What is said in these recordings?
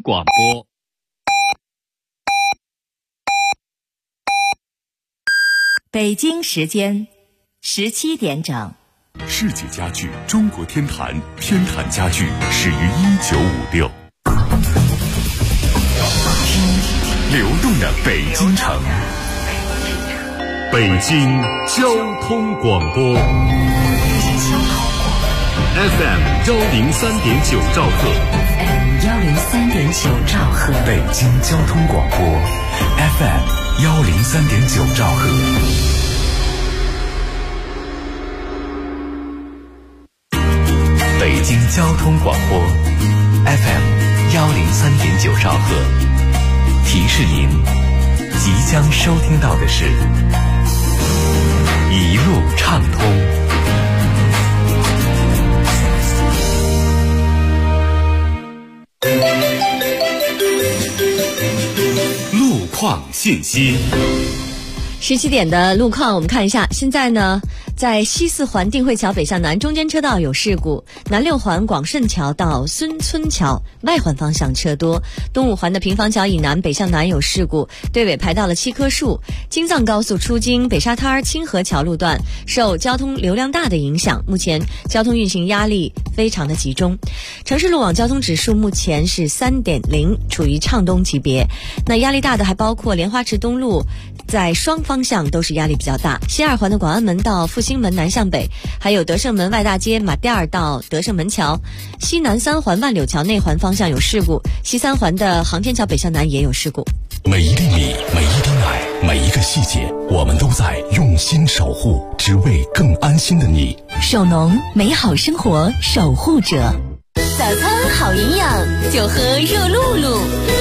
广播。 北京时间17点整。 世界家具中国天坛，天坛家具始于1956。流动的北京城，北京交通广播 FM 103.9兆赫， 103.9兆赫， 北京交通广播 FM 103.9兆赫。北京交通广播 FM 103.9兆赫，提示您即将收听到的是一路畅通。路况信息。 17点的路况我们看一下，现在呢在西四环定慧桥北向南中间车道有事故，南六环广顺桥到孙村桥外环方向车多，东五环的平房桥以南北向南有事故，队尾排到了7棵树。京藏高速出京北沙滩清河桥路段受交通流量大的影响，目前交通运行压力非常的集中。城市路网交通指数目前是 3.0， 处于畅东级别。那压力大的还包括莲花池东路，在双方向都是压力比较大，西二环的广安门到复兴门南向北，还有德胜门外大街马甸儿到德胜门桥，西南3环万柳桥内环方向有事故，西3环的航天桥北向南也有事故。 每一粒米，每一滴奶，每一个细节，我们都在用心守护，只为更安心的你。 首农，美好生活守护者。 早餐好营养，就喝热露露。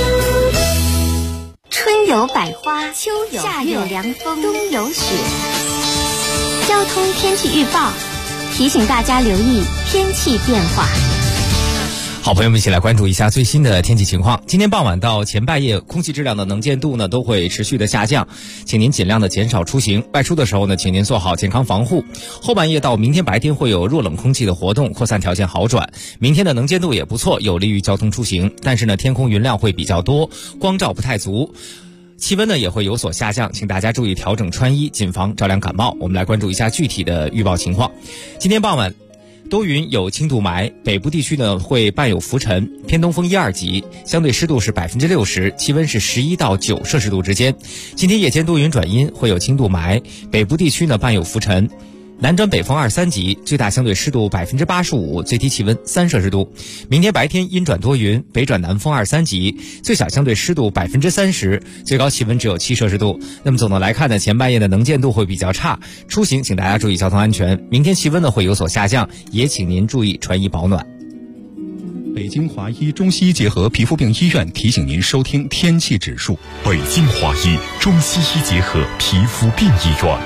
春有百花，秋有夏有凉风，冬有雪。交通天气预报提醒大家留意天气变化。 好，朋友们一起来关注一下最新的天气情况。今天傍晚到前半夜，空气质量的能见度呢都会持续的下降，请您尽量的减少出行，外出的时候呢，请您做好健康防护。后半夜到明天白天会有弱冷空气的活动，扩散条件好转，明天的能见度也不错，有利于交通出行。但是呢，天空云量会比较多，光照不太足。气温呢也会有所下降，请大家注意调整穿衣，谨防着凉感冒。我们来关注一下具体的预报情况。今天傍晚多云有轻度霾，北部地区呢会伴有浮尘，偏东风1、2级，相对湿度是60%，气温是11到9摄氏度之间。今天夜间多云转阴，会有轻度霾，北部地区呢伴有浮尘。南转北风2、3级，最大相对湿度85%，最低气温3摄氏度。明天白天阴转多云，北转南风2、3级，最小相对湿度30%，最高气温只有7摄氏度。那么总的来看呢，前半夜的能见度会比较差，出行请大家注意交通安全。明天气温呢会有所下降，也请您注意穿衣保暖。 北京华医中西医结合皮肤病医院提醒您收听天气指数。北京华医中西医结合皮肤病医院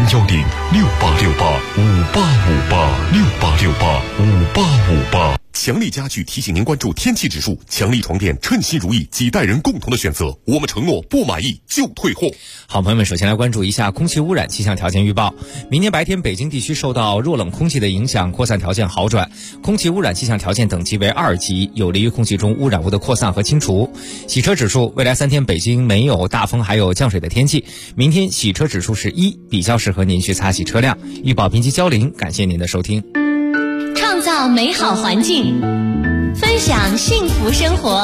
，010-6868-5858，6858-5858。强力家具提醒您关注天气指数，强力床垫称心如意，几代人共同的选择，我们承诺不满意就退货。 好，朋友们，首先来关注一下空气污染气象条件预报。明天白天北京地区受到弱冷空气的影响，扩散条件好转，空气污染气象条件等级为2级，有利于空气中污染物的扩散和清除。洗车指数，未来3天北京没有大风还有降水的天气，明天洗车指数是1，比较适合您去擦洗车辆。预报编辑焦玲，感谢您的收听。 创造美好环境，分享幸福生活。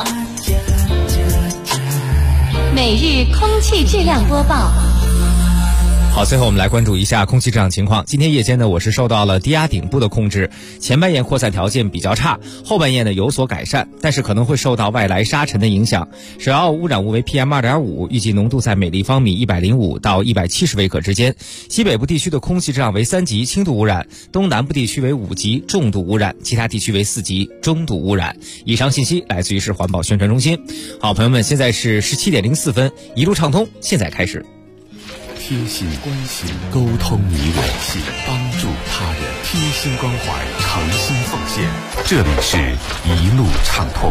每日空气质量播报。 好，最后我们来关注一下空气质量情况。今天夜间呢，我是受到了低压顶部的控制，前半夜扩散条件比较差，后半夜呢有所改善，但是可能会受到外来沙尘的影响。首要污染物为 PM2.5， 预计浓度在每立方米105到170微克之间。西北部地区的空气质量为3级，轻度污染；东南部地区为5级，重度污染；其他地区为4级，中度污染。以上信息来自于市环保宣传中心。好，朋友们，现在是17点04分，一路畅通，现在开始。 贴心关心，沟通你我，帮助他人，贴心关怀，诚心奉献。这里是一路畅通。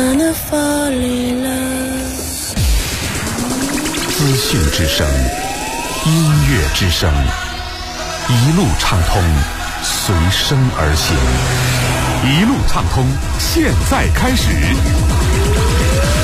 资讯之声，音乐之声，一路畅通，随声而行。一路畅通，现在开始。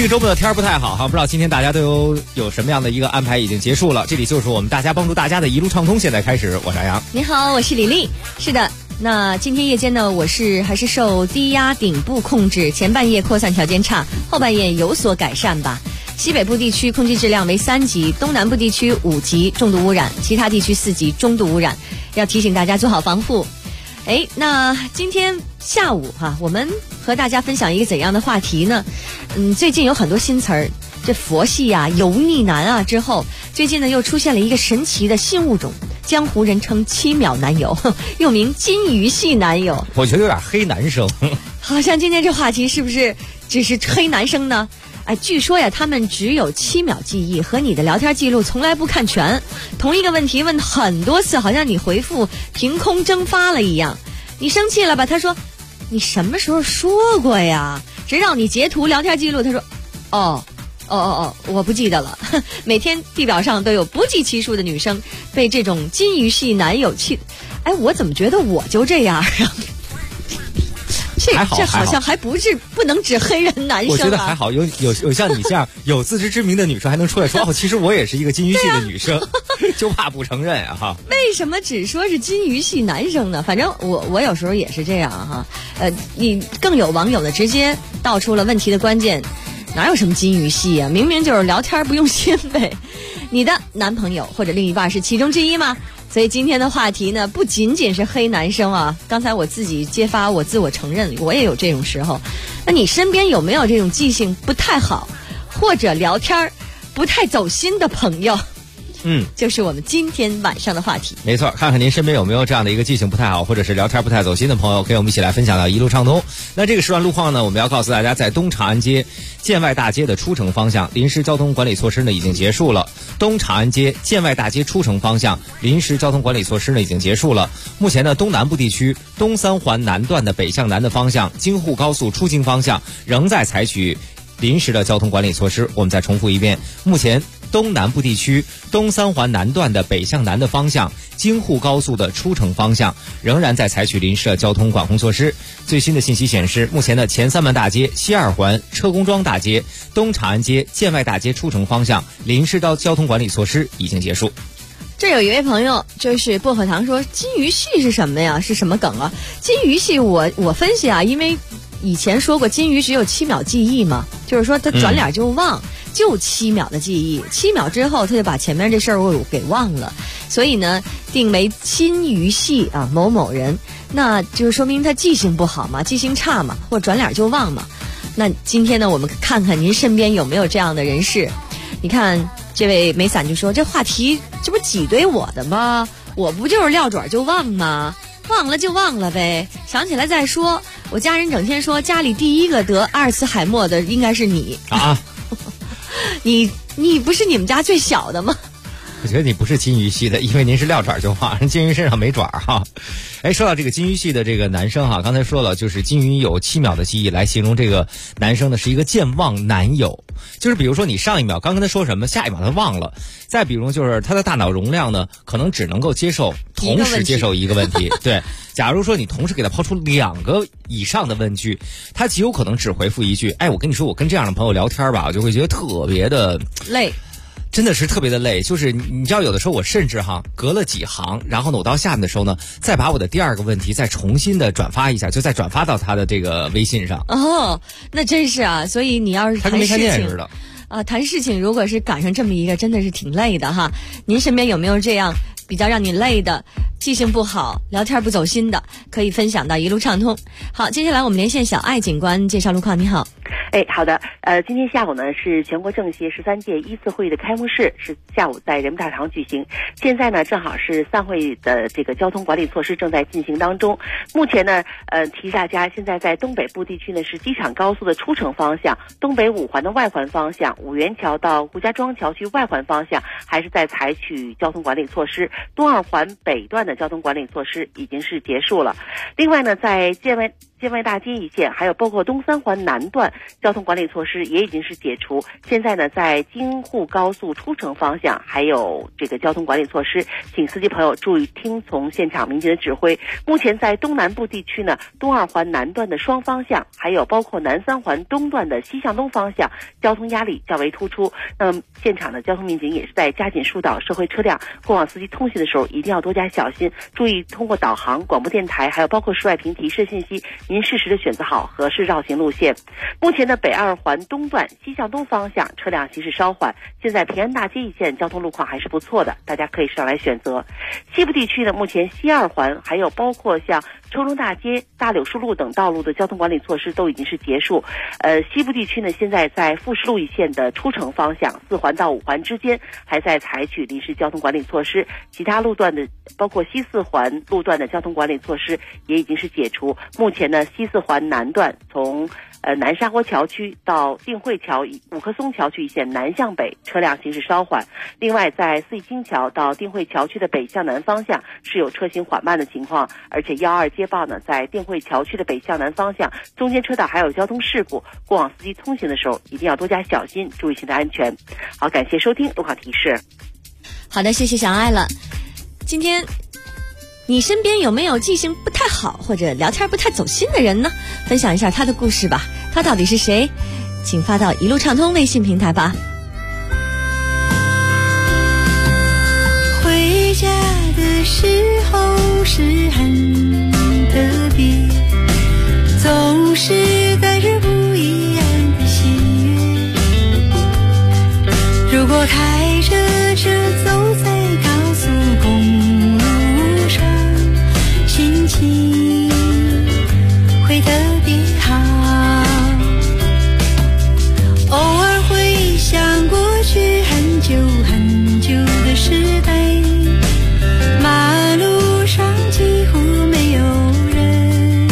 这个周末的天儿不太好哈，不知道今天大家都有什么样的一个安排已经结束了。这里就是我们大家帮助大家的一路畅通，现在开始，我是杨洋。 你好，我是李丽。是的，那今天夜间呢，我还是受低压顶部控制，前半夜扩散条件差，后半夜有所改善吧。西北部地区空气质量为3级，东南部地区5级重度污染，其他地区4级中度污染，要提醒大家做好防护。那今天下午我们和大家分享一个怎样的话题呢？最近有很多新词儿，这佛系啊、油腻男啊之后，最近呢又出现了一个神奇的新物种，江湖人称7秒男友，又名金鱼系男友。 我觉得有点黑男生。 好像今天这话题是不是只是黑男生呢？据说呀，他们只有7秒记忆，和你的聊天记录从来不看全。同一个问题问很多次，好像你回复凭空蒸发了一样。你生气了吧？他说你什么时候说过呀？直到你截图聊天记录，他说我不记得了。每天地表上都有不计其数的女生被这种金鱼系男友气。我怎么觉得我就这样啊？这好像还不能指黑人男生啊。 我觉得还好，有像你这样有自知之明的女生还能出来说其实我也是一个金鱼系的女生，就怕不承认哈。 为什么只说是金鱼系男生呢？反正我有时候也是这样哈。你更有网友呢直接道出了问题的关键，哪有什么金鱼系啊？明明就是聊天不用心呗。你的男朋友或者另一半是其中之一吗？所以今天的话题呢，不仅仅是黑男生啊。刚才我自己揭发，我自我承认，我也有这种时候。那你身边有没有这种记性不太好，或者聊天不太走心的朋友？就是我们今天晚上的话题。 没错，看看您身边有没有这样的一个记性不太好，或者是聊天不太走心的朋友，跟我们一起来分享到一路畅通。那这个时段路况呢，我们要告诉大家，在东长安街建外大街的出城方向，临时交通管理措施呢已经结束了。东长安街建外大街出城方向，临时交通管理措施呢已经结束了。目前呢，东南部地区东三环南段的北向南的方向，京沪高速出京方向仍在采取临时的交通管理措施。我们再重复一遍，目前东南部地区东三环南段的北向南的方向，京沪高速的出城方向仍然在采取临时的交通管控措施。最新的信息显示，目前的前三门大街、西二环、车公庄大街、东长安街、建外大街出城方向临时的交通管理措施已经结束。 这有一位朋友就是薄荷糖说，金鱼系是什么呀？是什么梗啊？金鱼系我分析啊，因为以前说过金鱼只有7秒记忆嘛，就是说他转脸就忘，就7秒的记忆，7秒之后他就把前面这事儿给忘了，所以呢定为金鱼系啊某某人，那就是说明他记性不好嘛，记性差嘛，或转脸就忘嘛。那今天呢，我们看看您身边有没有这样的人士。你看这位梅伞就说，这话题这不挤兑我的吗？我不就是撂爪就忘吗？忘了就忘了呗，想起来再说。我家人整天说家里第一个得阿尔茨海默的应该是你啊。 你不是你们家最小的吗？ 我觉得你不是金鱼系的，因为您是撂爪就忘，人金鱼身上没爪哈。说到这个金鱼系的这个男生哈，刚才说了，就是金鱼有7秒的记忆来形容这个男生呢，是一个健忘男友。就是比如说你上一秒刚跟他说什么，下一秒他忘了。再比如就是他的大脑容量呢，可能只能够同时接受一个问题。对，假如说你同时给他抛出2个以上的问句，他极有可能只回复一句，我跟你说，我跟这样的朋友聊天吧，我就会觉得特别的累。 真的是特别的累，就是你知道，有的时候我甚至隔了几行，然后呢，我到下面的时候呢，再把我的第2个问题再重新的转发一下，就再转发到他的这个微信上。 那真是啊，所以你要是谈事情，他跟没看见似的啊，谈事情如果是赶上这么一个，真的是挺累的哈。您身边有没有这样比较让你累的、记性不好、聊天不走心的，可以分享到一路畅通。好，接下来我们连线小爱警官介绍路况。你好。 好的，今天下午呢是全国政协13届1次会议的开幕式，是下午在人民大会堂举行。现在呢正好是散会的这个交通管理措施正在进行当中。目前呢，提示大家，现在在东北部地区呢是机场高速的出城方向，东北5环的外环方向，五元桥到顾家庄桥区外环方向还是在采取交通管理措施。东2环北段的交通管理措施已经是结束了。另外呢，在建建外大街一线，还有包括东三环南段交通管理措施也已经是解除。现在呢，在京沪高速出城方向还有这个交通管理措施，请司机朋友注意听从现场民警的指挥。目前在东南部地区呢，东二环南段的双方向，还有包括南三环东段的西向东方向，交通压力较为突出。那么现场的交通民警也是在加紧疏导社会车辆，过往司机通行的时候一定要多加小心，注意通过导航、广播电台还有包括室外平提示信息，您适时的选择好合适绕行路线。目前的北二环东段西向东方向车辆行驶稍缓，现在平安大街一线交通路况还是不错的，大家可以上来选择。西部地区呢，目前西二环还有包括像崇州大街、大柳树路等道路的交通管理措施都已经是结束。西部地区呢，现在在富士路一线的出城方向4环到5环之间还在采取临时交通管理措施，其他路段的包括西4环路段的交通管理措施也已经是解除。目前呢，西4环南段从南沙坡桥区到定慧桥、五棵松桥区一线南向北车辆行驶稍缓。另外，在四季青桥到定慧桥区的北向南方向是有车行缓慢的情况，而且12接报呢，在定慧桥区的北向南方向中间车道还有交通事故，过往司机通行的时候一定要多加小心，注意行车安全。好，感谢收听路况提示。 好的，谢谢小爱了。今天你身边有没有记性不太好或者聊天不太走心的人呢？分享一下他的故事吧，他到底是谁？请发到一路畅通微信平台吧。 回家的时候是很特别，总是带着不一样的喜悦。如果开着车走在高速公路上，心情会特别好。偶尔会想过去很久很久的时代，马路上几乎没有人，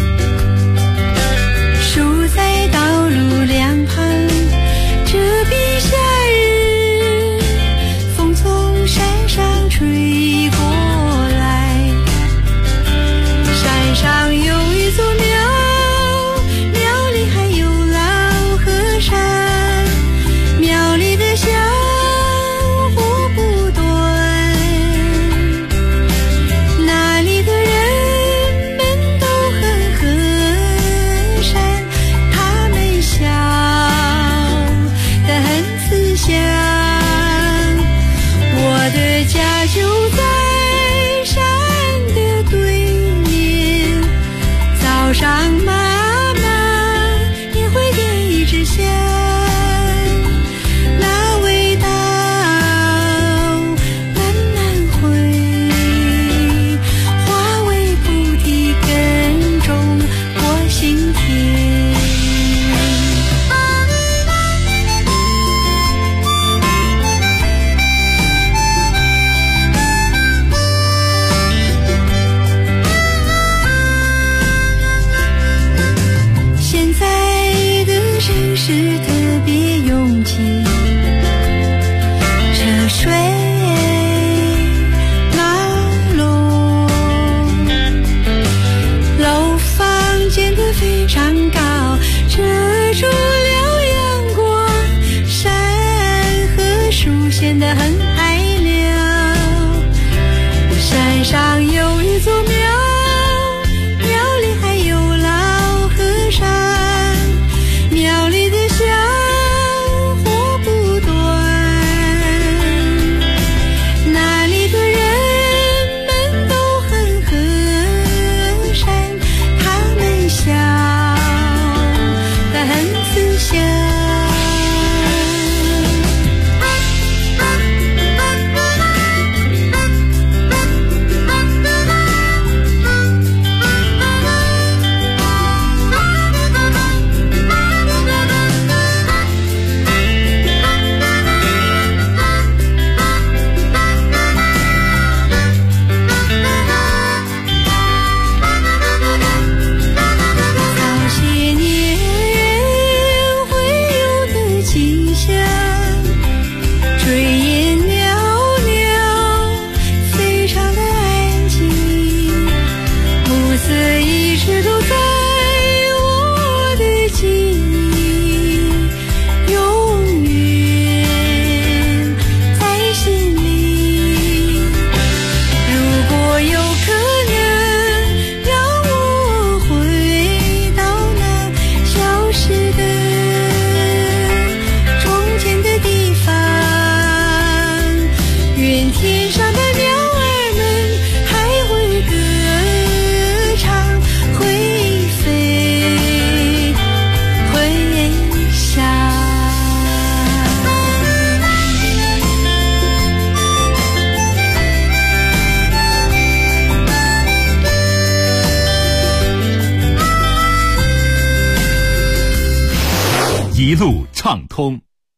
树在道路两旁，遮蔽夏日，风从山上吹过来。山上有一座庙，庙里还有老和尚，庙里的香火不断，那里的人们都很和善，他们笑得很慈祥。我的家就在山的对面，早上妈妈也会点一支香，那味道慢慢回，花味菩提根中我心田。现在的城市特别拥挤，车水马龙，楼房建得非常高，遮住了阳光，山和树显得很矮了。山上有一座庙，庙里还有老和尚，庙里的香火不断，那里的人们都很和善，他们笑得很慈祥。早些年人会有的景象，炊烟袅袅，非常的安静，暮色一直都在一路畅通。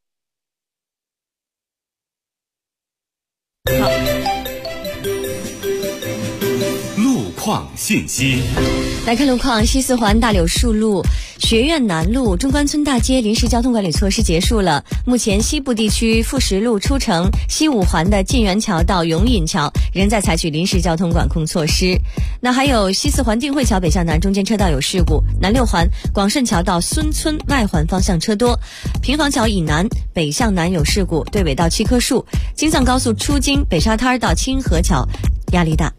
路况信息。 来看路况，西四环大柳树路、学院南路、中关村大街临时交通管理措施结束了。目前西部地区富实路出城、西五环的晋源桥到永隐桥仍在采取临时交通管控措施。那还有西四环定慧桥北向南中间车道有事故，南六环广顺桥到孙村外环方向车多，平房桥以南北向南有事故，对尾到七棵树，京藏高速出京北沙滩到清河桥压力大。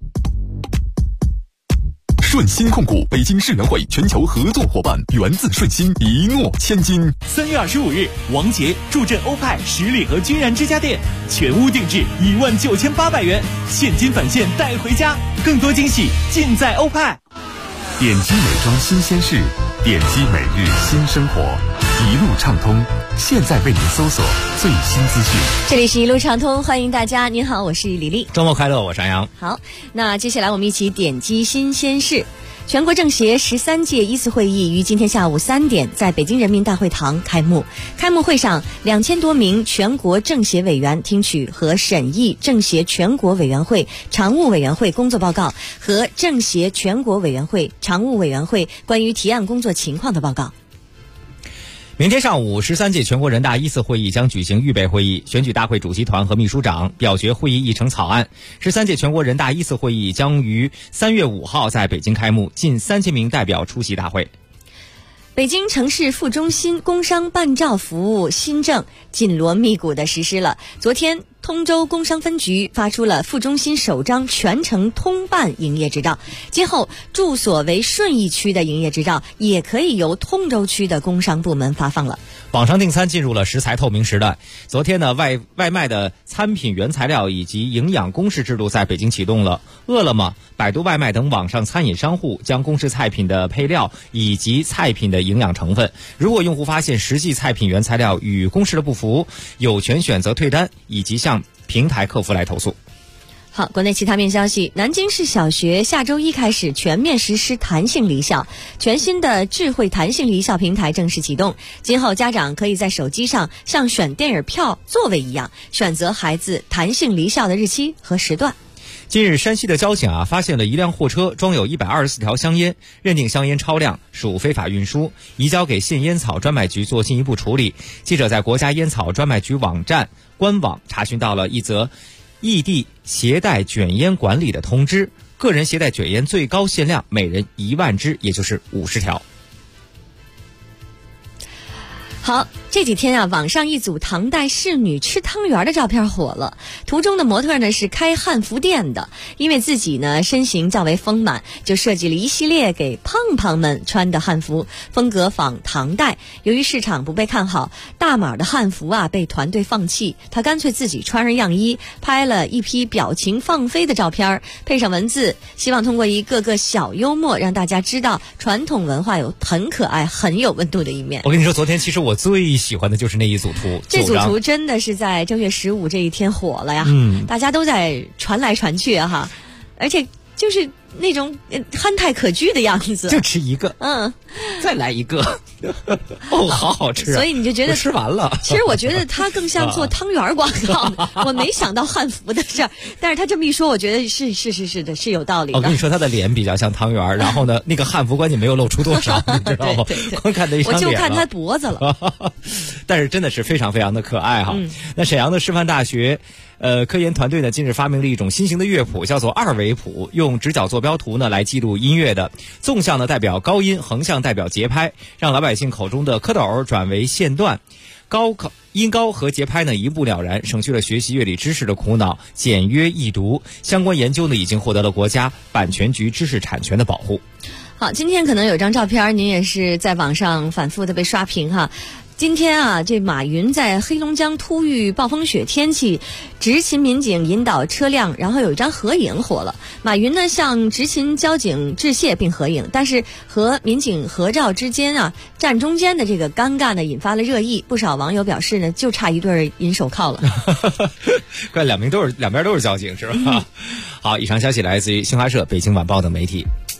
顺鑫控股北京世园会全球合作伙伴，源自顺鑫，一诺千金。 3月25日，王杰助阵欧派10里河君然之家店，全屋定制19800元，现金返现带回家，更多惊喜尽在欧派。 点击美妆新鲜事，点击每日新生活，一路畅通。现在为您搜索最新资讯。 这里是一路畅通，欢迎大家。您好，我是李丽。 周末快乐，我是安阳。 好，那接下来我们一起点击新鲜事。全国政协13届一次会议于今天下午3点在北京人民大会堂开幕。开幕会上，2000多名全国政协委员听取和审议政协全国委员会常务委员会工作报告和政协全国委员会常务委员会关于提案工作情况的报告。 明天上午，13届全国人大一次会议将举行预备会议，选举大会主席团和秘书长，表决会议议程草案。13届全国人大一次会议将于3月5号在北京开幕，近3000名代表出席大会。 北京城市副中心工商办照服务新政紧锣密鼓地实施了。昨天，通州工商分局发出了副中心首张全程通办营业执照，今后住所为顺义区的营业执照也可以由通州区的工商部门发放了。 网上订餐进入了食材透明时代。昨天呢，外卖的餐品原材料以及营养公示制度在北京启动了。饿了么、百度外卖等网上餐饮商户将公示菜品的配料以及菜品的营养成分。如果用户发现实际菜品原材料与公示的不符，有权选择退单以及向平台客服来投诉。 好，国内其他面消息，南京市小学下周一开始全面实施弹性离校，全新的智慧弹性离校平台正式启动。今后家长可以在手机上像选电影票座位一样，选择孩子弹性离校的日期和时段。 近日，山西的交警发现了一辆货车装有124条香烟，认定香烟超量，属非法运输，移交给县烟草专卖局做进一步处理。记者在国家烟草专卖局官网查询到了一则异地携带卷烟管理的通知，个人携带卷烟最高限量每人1万支，也就是50条。 好，这几天网上一组唐代仕女吃汤圆的照片火了。图中的模特呢是开汉服店的，因为自己呢身形较为丰满，就设计了一系列给胖胖们穿的汉服，风格仿唐代。由于市场不被看好，大码的汉服被团队放弃，他干脆自己穿上样衣，拍了一批表情放飞的照片，配上文字，希望通过一个个小幽默让大家知道传统文化有很可爱很有温度的一面。 我跟你说，昨天其实我最喜欢的就是那一组图， 这组图真的是在正月15这一天火了呀，大家都在传来传去而且就是那种憨态可掬的样子， 就吃一个，再来一个，好好吃所以你就觉得吃完了。 其实我觉得他更像做汤圆广告我没想到汉服的事儿，但是他这么一说，我觉得是的，是有道理的。 我跟你说，他的脸比较像汤圆，然后呢，那个汉服关键没有露出多少，你知道吗？光看那一张脸， 我就看他脖子了。 但是真的是非常非常的可爱那沈阳的师范大学科研团队呢，近日发明了一种新型的乐谱，叫做2维谱，用直角坐标图呢来记录音乐的，纵向呢代表高音，横向代表节拍，让老百姓口中的蝌蚪转为线段，音高和节拍呢一目了然，省去了学习乐理知识的苦恼，简约易读。相关研究呢已经获得了国家版权局知识产权的保护。 好，今天可能有张照片，您也是在网上反复的被刷屏今天这马云在黑龙江突遇暴风雪天气，执勤民警引导车辆，然后有一张合影火了。马云呢向执勤交警致谢并合影，但是和民警合照之间站中间的这个尴尬呢引发了热议，不少网友表示呢就差一对银手铐了。 怪两边都是交警是吧？好，以上消息来自于新华社、北京晚报等媒体。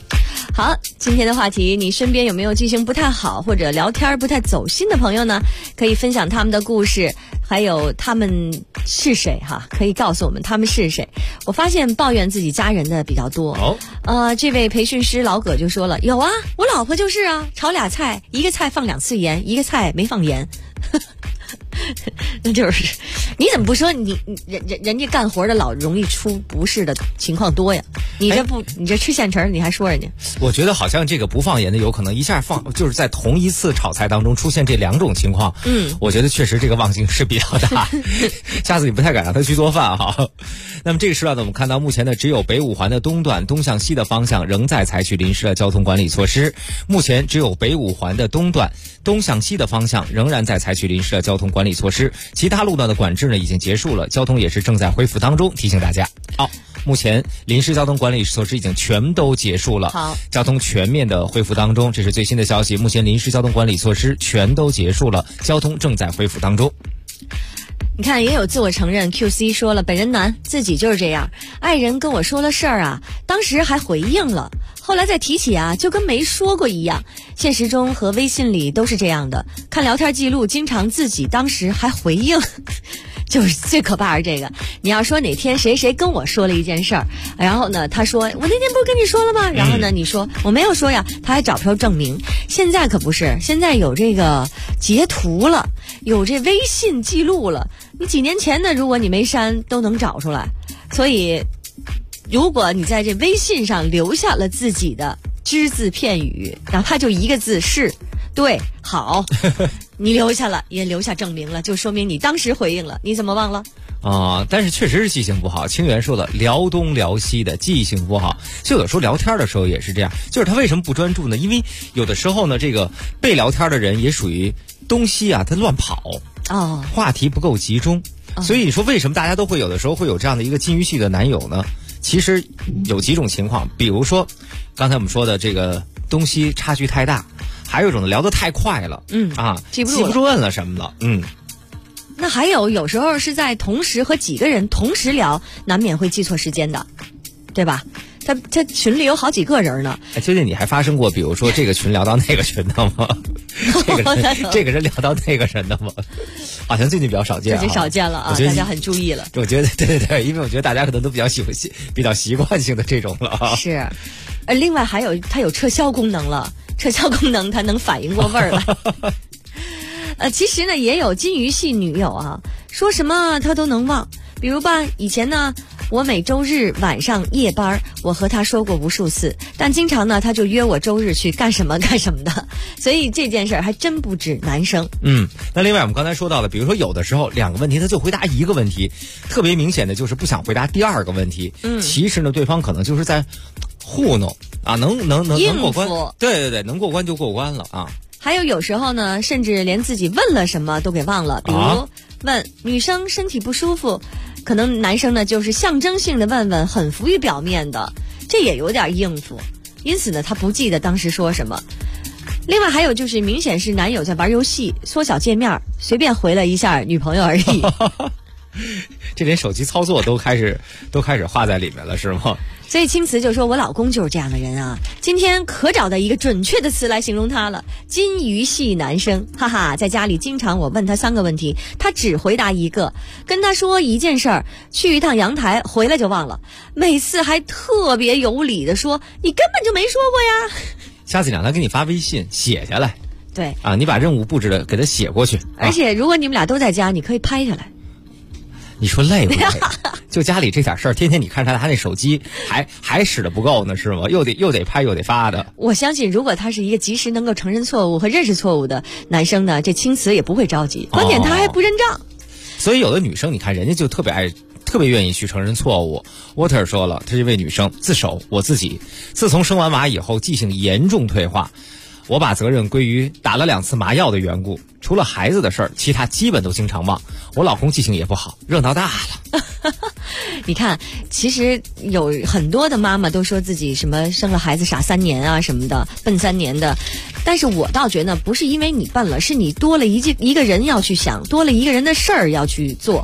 好，今天的话题，你身边有没有记性不太好或者聊天不太走心的朋友呢？可以分享他们的故事，还有他们是谁哈？可以告诉我们他们是谁。我发现抱怨自己家人的比较多。这位培训师老葛就说了，有啊，我老婆就是啊，炒俩菜，一个菜放2次盐，一个菜没放盐。那就是你怎么不说人家干活的老容易出不是的情况多呀？你这吃现成你还说人家？ 我觉得好像这个不放盐的有可能一下放，就是在同一次炒菜当中出现这2种情况。我觉得确实这个忘性是比较大，下次你不太敢让他去做饭哈。那么这个时段呢，我们看到目前呢，只有北5环的东段东向西的方向仍在采取临时的交通管理措施。目前只有北5环的东段东向西的方向仍然在采取临时的交通管理措施，其他路段的管制呢已经结束了，交通也是正在恢复当中，提醒大家。目前临时交通管理措施已经全都结束了， 好， 交通全面的恢复当中，这是最新的消息。目前临时交通管理措施全都结束了，交通正在恢复当中。 你看，也有自我承认 QC 说了，本人男，自己就是这样。爱人跟我说了事儿啊，当时还回应了，后来再提起啊，就跟没说过一样。现实中和微信里都是这样的，看聊天记录，经常自己当时还回应。就是最可怕是这个，你要说哪天谁谁跟我说了一件事儿，然后呢，他说我那天不是跟你说了吗？然后呢，你说我没有说呀，他还找不着证明。现在可不是，现在有这个截图了，有这微信记录了，你几年前的如果你没删都能找出来。所以如果你在这微信上留下了自己的只字片语，哪怕就一个字是对好，你留下了，也留下证明了，就说明你当时回应了，你怎么忘了？ 但是确实是记性不好。清源说的聊东聊西的记性不好，就有时候聊天的时候也是这样，就是他为什么不专注呢？因为有的时候呢，这个被聊天的人也属于东西啊，他乱跑，话题不够集中，所以你说为什么大家都会有的时候会有这样的一个金鱼系的男友呢？其实有几种情况，比如说刚才我们说的这个东西差距太大，还有一种聊得太快了，记不住问了什么了， 那还有时候是在同时和几个人同时聊，难免会记错时间的，对吧？他群里有好几个人呢。 究竟你还发生过，比如说这个群聊到那个群的吗？这个人聊到那个人的吗？好像最近比较少见， 最近少见了啊，大家很注意了。 我觉得对，因为我觉得大家可能都比较比较习惯性的这种了啊。 是，另外还有它有撤销功能了，撤销功能它能反应过味儿来。其实呢，也有金鱼系女友啊，说什么他都能忘。比如吧，以前呢，我每周日晚上夜班，我和他说过无数次，但经常呢，他就约我周日去干什么的。所以这件事儿还真不止男生。 那另外我们刚才说到了，比如说有的时候2个问题他就回答1个问题，特别明显的就是不想回答第2个问题。其实呢，对方可能就是在糊弄啊，能过关。对，能过关就过关了啊。 还有时候呢，甚至连自己问了什么都给忘了。比如问女生身体不舒服，可能男生呢就是象征性的问，很浮于表面的，这也有点应付。因此呢，他不记得当时说什么。另外还有就是明显是男友在玩游戏，缩小界面，随便回了一下女朋友而已。 这连手机操作都开始画在里面了，是吗？ 所以青瓷就说，我老公就是这样的人啊。今天可找到一个准确的词来形容他了，金鱼系男生，哈哈。在家里经常我问他3个问题，他只回答1个，跟他说一件事儿，去一趟阳台，回来就忘了，每次还特别有理的说你根本就没说过呀。 下次让他给你发微信写下来， 对啊，你把任务布置的给他写过去。 而且如果你们俩都在家，你可以拍下来。 你说累不累？就家里这点事儿，天天你看他那手机还使得不够呢，是吗？又得拍又得发的。 我相信，如果他是一个及时能够承认错误和认识错误的男生呢，这青瓷也不会着急。关键他还不认账。 所以有的女生，你看人家就特别愿意去承认错误。Water 说了，她这位女生自首，我自己自从生完娃以后，记性严重退化。我把责任归于打了2次麻药的缘故，除了孩子的事儿，其他基本都经常忘。我老公记性也不好，热闹大了。 你看，其实有很多的妈妈都说自己什么生了孩子傻3年啊什么的，笨3年的。但是我倒觉得不是因为你笨了，是你多了一个人要去想，多了一个人的事儿要去做。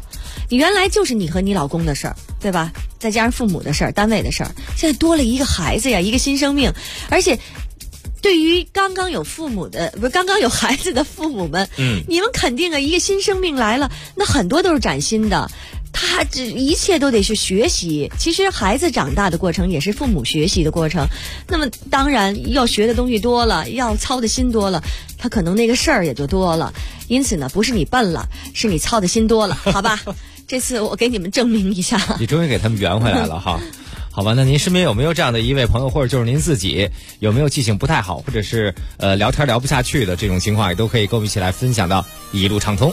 你原来就是你和你老公的事儿，对吧？再加上父母的事儿、单位的事儿，现在多了一个孩子呀，一个新生命，而且。对于刚刚有孩子的父母们，你们肯定一个新生命来了，那很多都是崭新的，他一切都得去学习。其实孩子长大的过程也是父母学习的过程，那么当然要学的东西多了，要操的心多了，他可能那个事儿也就多了。因此呢，不是你笨了，是你操的心多了，好吧？这次我给你们证明一下， 你终于给他们圆回来了哈。好吧，那您身边有没有这样的一位朋友，或者就是您自己有没有记性不太好，或者是聊天聊不下去的这种情况，也都可以跟我们一起来分享到一路畅通。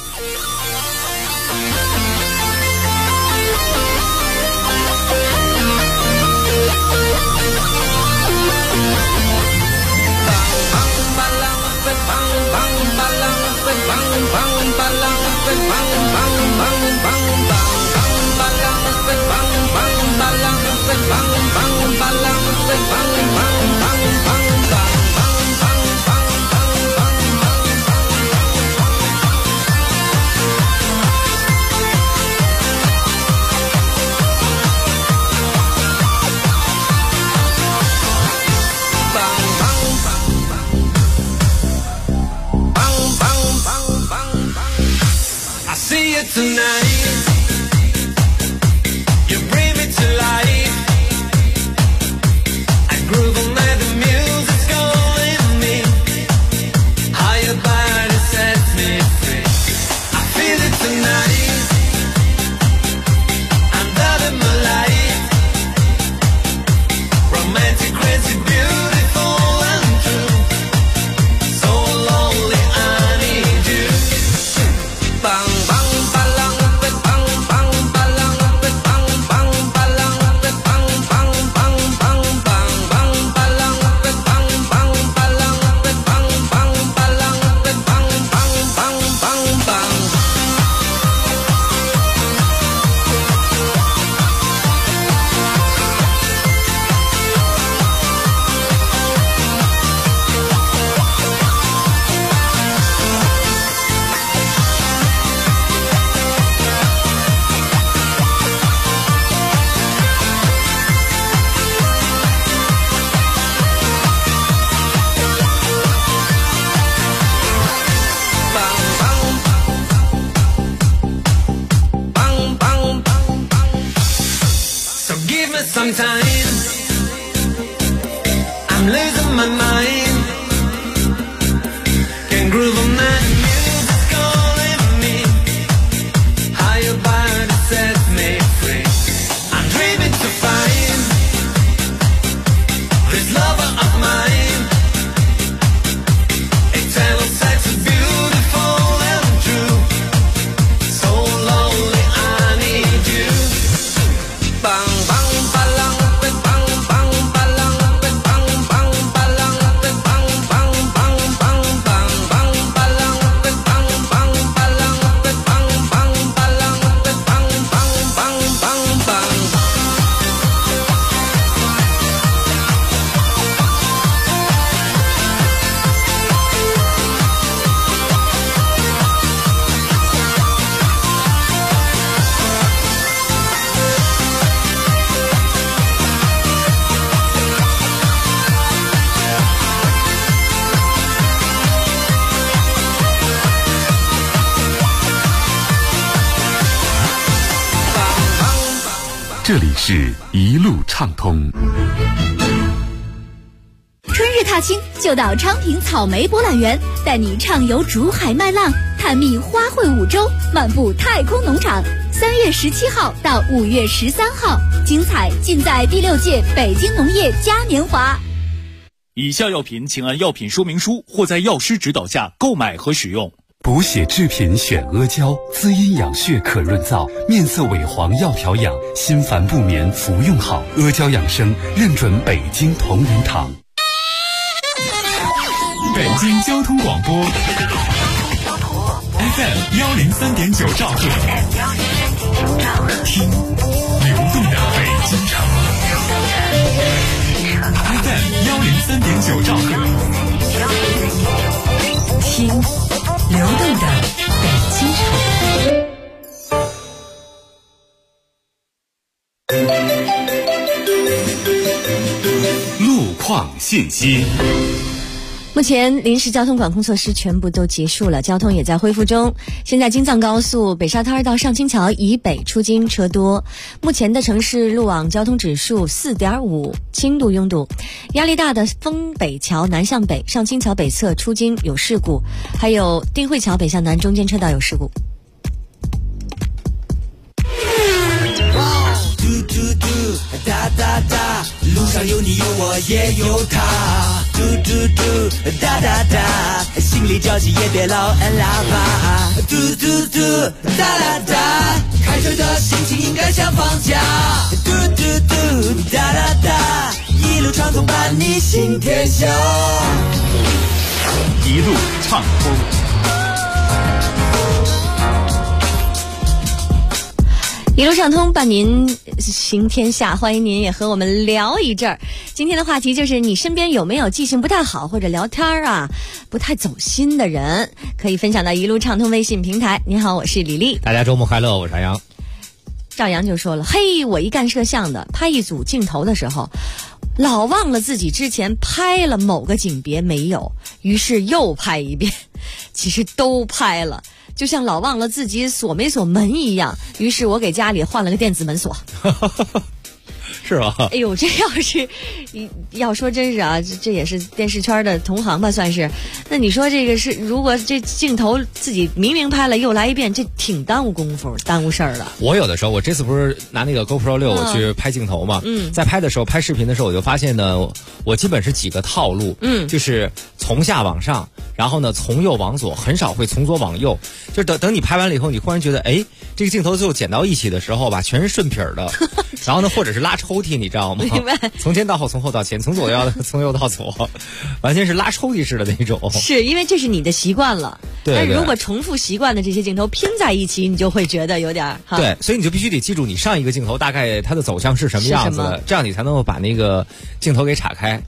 这里是一路畅通。 春日踏青就到昌平草莓博览园，带你畅游竹海麦浪，探秘花卉五洲，漫步太空农场。3月17号到5月13号，精彩尽在第6届北京农业嘉年华。 以下药品请按药品说明书或在药师指导下购买和使用。 补血制品选阿胶，滋阴养血可润燥，面色萎黄要调养，心烦不眠服用好。阿胶养生认准北京同仁堂。 北京交通广播 FM 103.9兆赫，听流动的北京城。FM 103.9兆赫，听流动的北京城。 创信息。 目前临时交通管控措施全部都结束了，交通也在恢复中。现在京藏高速北沙滩到上清桥以北出京车多，目前的城市路网交通指数 4.5， 轻度拥堵。压力大的丰北桥南向北上清桥北侧出京有事故，还有定慧桥北向南中间车道有事故。 哒哒哒，路上有你有我也有他，嘟嘟嘟，哒哒哒，心里着急也别老按喇叭，嘟嘟嘟，哒哒哒，开车的心情应该像放假，嘟嘟嘟，哒哒哒，一路畅通伴你行天下， 一路畅通。 一路畅通伴您行天下，欢迎您也和我们聊一阵儿。今天的话题就是你身边有没有记性不太好或者聊天啊不太走心的人，可以分享到一路畅通微信平台。你好，我是李丽。 大家周末快乐，我是杨洋。 赵阳就说了，嘿，我一干摄像的拍一组镜头的时候，老忘了自己之前拍了某个景别没有，于是又拍一遍，其实都拍了，就像老忘了自己锁没锁门一样，于是我给家里换了个电子门锁。 是吧？ 哎呦，这要是要说真是啊，这也是电视圈的同行吧，算是。那你说这个是，如果这镜头自己明明拍了又来一遍，这挺耽误功夫、耽误事儿的。 我有的时候，我这次不是拿那个 GoPro 6我去拍镜头嘛，在拍的时候拍视频的时候，我就发现呢，我基本是几个套路，就是从下往上，然后呢从右往左，很少会从左往右。就等你拍完了以后，你忽然觉得，哎，这个镜头最后剪到一起的时候吧，全是顺撇的。然后呢，或者是拉抽屉，你知道吗？ 明白。 从前到后，从后到前，从左到从右到左，完全是拉抽屉式的那种。 是因为这是你的习惯了， 对。 但如果重复习惯的这些镜头拼在一起，你就会觉得有点哈。 对，所以你就必须得记住你上一个镜头大概它的走向是什么样子的，这样你才能够把那个镜头给岔开。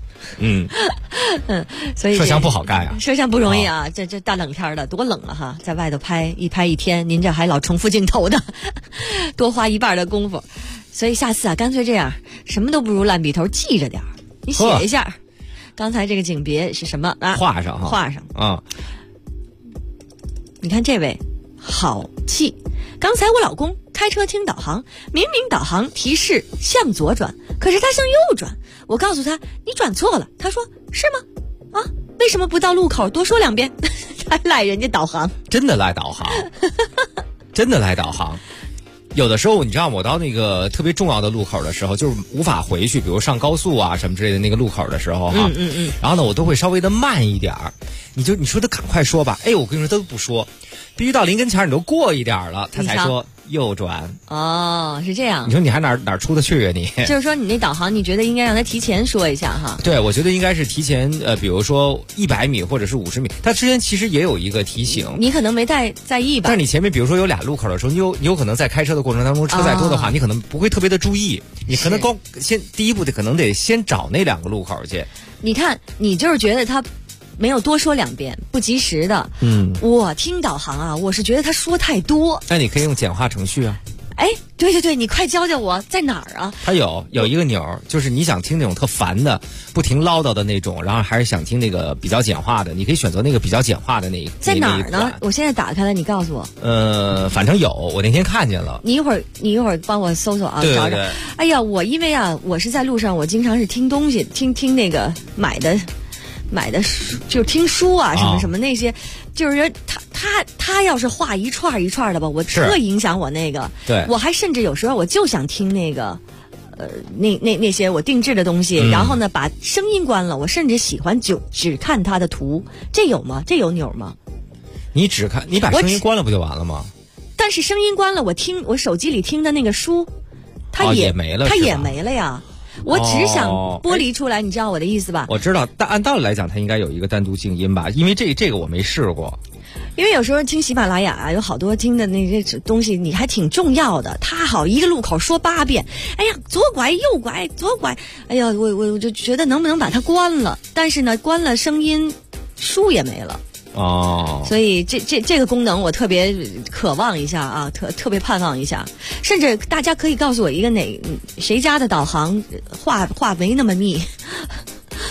所以摄像不好干啊， 摄像不容易啊，这大冷天的多冷啊哈，在外头拍一天，您这还老重复镜头的，多花一半的功夫。所以下次啊，干脆这样，什么都不如烂笔头记着点儿，你写一下，刚才这个景别是什么啊？ 画上哈， 画上啊。 你看这位好气，刚才我老公开车听导航，明明导航提示向左转，可是他向右转。我告诉他你转错了，他说是吗？啊，为什么不到路口多说2遍？他赖人家导航， 真的赖导航，真的赖导航。有的时候你知道，我到那个特别重要的路口的时候，就是无法回去，比如上高速啊什么之类的那个路口的时候哈，然后呢我都会稍微的慢一点儿。你说他赶快说吧，哎，我跟你说他都不说，必须到临跟前你都过一点了，他才说右转。 哦，是这样。 你说你还哪出得去啊你？ 就是说你那导航，你觉得应该让他提前说一下哈？ 对，我觉得应该是提前比如说100米或者是50米，他之前其实也有一个提醒， 你可能没在意吧？ 但是你前面比如说有俩路口的时候，你有可能在开车的过程当中车再多的话，你可能不会特别的注意，你可能第一步可能得先找那2个路口去。你看，你就是觉得他没有多说2遍，不及时的。我听导航啊，我是觉得他说太多。 那你可以用简化程序啊。 哎，对，你快教教我在哪儿啊？ 它有一个钮，就是你想听那种特烦的、不停唠叨的那种，然后还是想听那个比较简化的，你可以选择那个比较简化的那一。 在哪儿呢？我现在打开了，你告诉我。 反正有，我那天看见了。 你一会儿帮我搜搜啊， 对找找。哎呀，我因为啊，我是在路上，我经常是听东西，听那个买的书，就听书啊，什么那些，就是他要是画一串一串的吧，我特影响我那个。 对， 我还甚至有时候我就想听那个，那些我定制的东西，然后呢把声音关了，我甚至喜欢只看它的图，这有吗？这有钮吗？ 你把声音关了不就完了吗？ 但是声音关了，我手机里听的那个书，它也没了， 它也没了呀。我只想剥离出来，你知道我的意思吧？ 我知道，但按道理来讲，它应该有一个单独静音吧？因为这个我没试过。 因为有时候听喜马拉雅啊，有好多听的那些东西，你还挺重要的。他好一个路口说8遍，哎呀，左拐右拐左拐，哎呀，我就觉得能不能把它关了？但是呢，关了声音，书也没了。 哦， 所以这个功能我特别渴望一下啊，特别盼望一下，甚至大家可以告诉我一个谁家的导航画没那么密，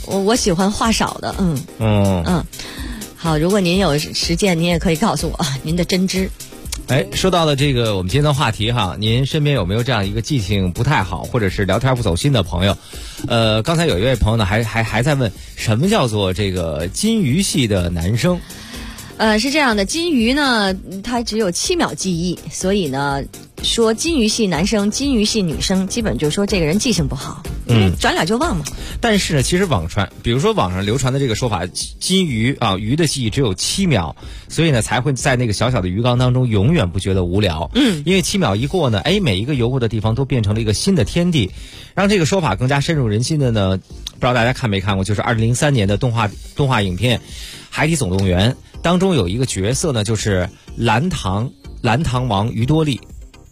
我喜欢话少的，好，如果您有实践，您也可以告诉我您的真知。 说到了这个我们今天的话题哈，您身边有没有这样一个记性不太好或者是聊天不走心的朋友？刚才有一位朋友呢还在问什么叫做这个金鱼系的男生。 是这样的，金鱼呢它只有7秒记忆，所以呢说金鱼系男生金鱼系女生基本就说这个人记性不好，因为转脸就忘嘛。 但是呢其实比如说网上流传的这个说法，金鱼啊鱼的记忆只有7秒，所以呢才会在那个小小的鱼缸当中永远不觉得无聊。因为7秒一过呢，每一个游过的地方都变成了一个新的天地。让这个说法更加深入人心的呢，不知道大家看没看过，就是2003年的动画影片《海底总动员》当中有一个角色呢，就是蓝糖王于多利，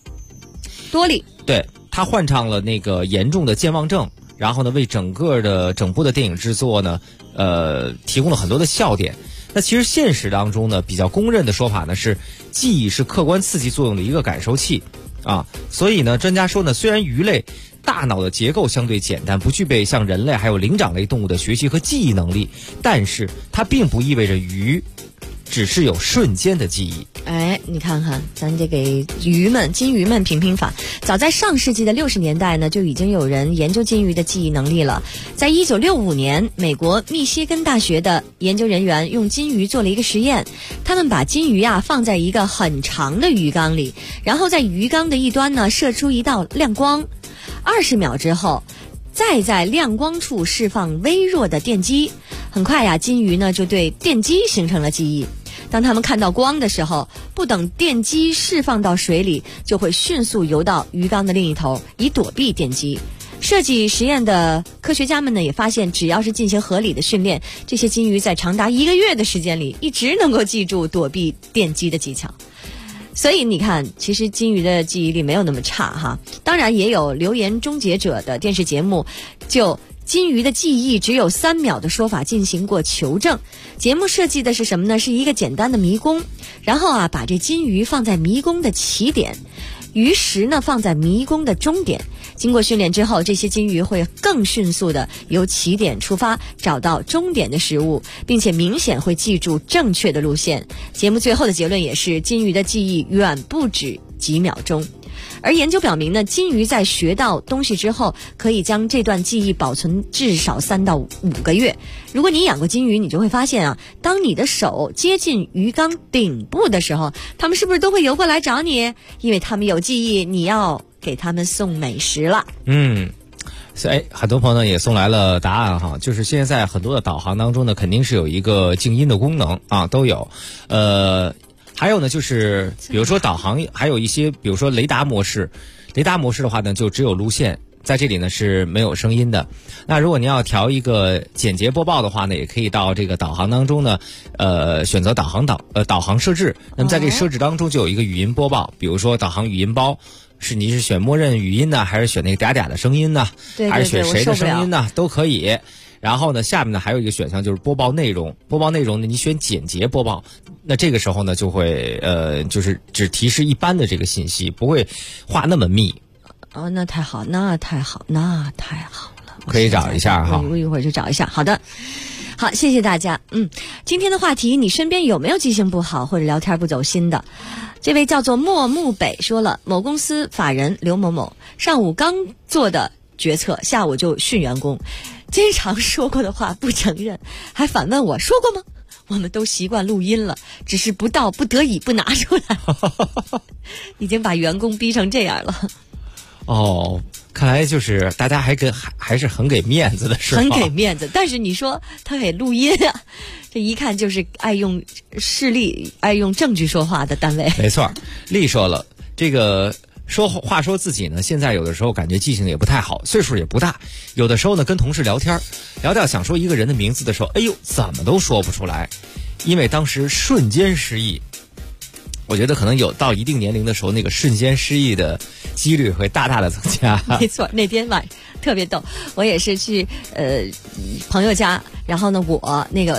对，他患上了那个严重的健忘症，然后呢为整部的电影制作呢提供了很多的笑点。那其实现实当中呢比较公认的说法呢是，记忆是客观刺激作用的一个感受器啊，所以呢专家说呢，虽然鱼类大脑的结构相对简单，不具备像人类还有灵长类动物的学习和记忆能力，但是它并不意味着鱼只是有瞬间的记忆。 你看看咱这给金鱼们评法。早在上世纪的60年代呢，就已经有人研究金鱼的记忆能力了。在1965年，美国密歇根大学的研究人员用金鱼做了一个实验，他们把金鱼放在一个很长的鱼缸里，然后在鱼缸的一端呢射出一道亮光，20秒之后再在亮光处释放微弱的电击，很快金鱼呢就对电击形成了记忆。当他们看到光的时候，不等电击释放到水里，就会迅速游到鱼缸的另一头，以躲避电击。设计实验的科学家们呢，也发现只要是进行合理的训练，这些金鱼在长达1个月的时间里，一直能够记住躲避电击的技巧。所以你看，其实金鱼的记忆力没有那么差哈。当然也有流言终结者的电视节目就金鱼的记忆只有3秒的说法进行过求证。节目设计的是什么呢？是一个简单的迷宫，然后把这金鱼放在迷宫的起点，鱼食呢放在迷宫的终点。经过训练之后，这些金鱼会更迅速的由起点出发，找到终点的食物，并且明显会记住正确的路线。节目最后的结论也是，金鱼的记忆远不止几秒钟。而研究表明呢，金鱼在学到东西之后，可以将这段记忆保存至少3到5个月。如果你养过金鱼，你就会发现当你的手接近鱼缸顶部的时候，它们是不是都会游过来找你？因为它们有记忆，你要给它们送美食了。 很多朋友呢也送来了答案哈，就是现在很多的导航当中呢，肯定是有一个静音的功能都有。还有呢，就是比如说导航，还有一些比如说雷达模式的话呢，就只有路线，在这里呢是没有声音的。那如果您要调一个简洁播报的话呢，也可以到这个导航当中呢，选择导航设置。那么在这设置当中就有一个语音播报，比如说导航语音包，你是选默认语音呢，还是选那个嗲嗲的声音呢？ 对， 还是选谁的声音呢？都可以。然后呢，下面呢还有一个选项就是播报内容呢，你选简洁播报，那这个时候呢就会就是只提示一般的这个信息，不会画那么密。 那太好了， 可以找一下哈， 我一会儿就找一下。好的，好，谢谢大家。今天的话题，你身边有没有记性不好或者聊天不走心的？这位叫做莫木北说了，某公司法人刘某某上午刚做的决策，下午就训员工，经常说过的话不承认，还反问我说过吗？我们都习惯录音了，只是不得已不拿出来。已经把员工逼成这样了。 看来就是大家还是很给面子的，是吧？ 很给面子，但是你说他给录音这一看就是爱用事例、爱用证据说话的单位。 没错，丽说了，这个话说自己呢，现在有的时候感觉记性也不太好，岁数也不大，有的时候呢跟同事聊天想说一个人的名字的时候，怎么都说不出来，因为当时瞬间失忆。我觉得可能有到一定年龄的时候，那个瞬间失忆的几率会大大的增加。 没错，那天晚上特别逗，我也是去朋友家，然后呢我那个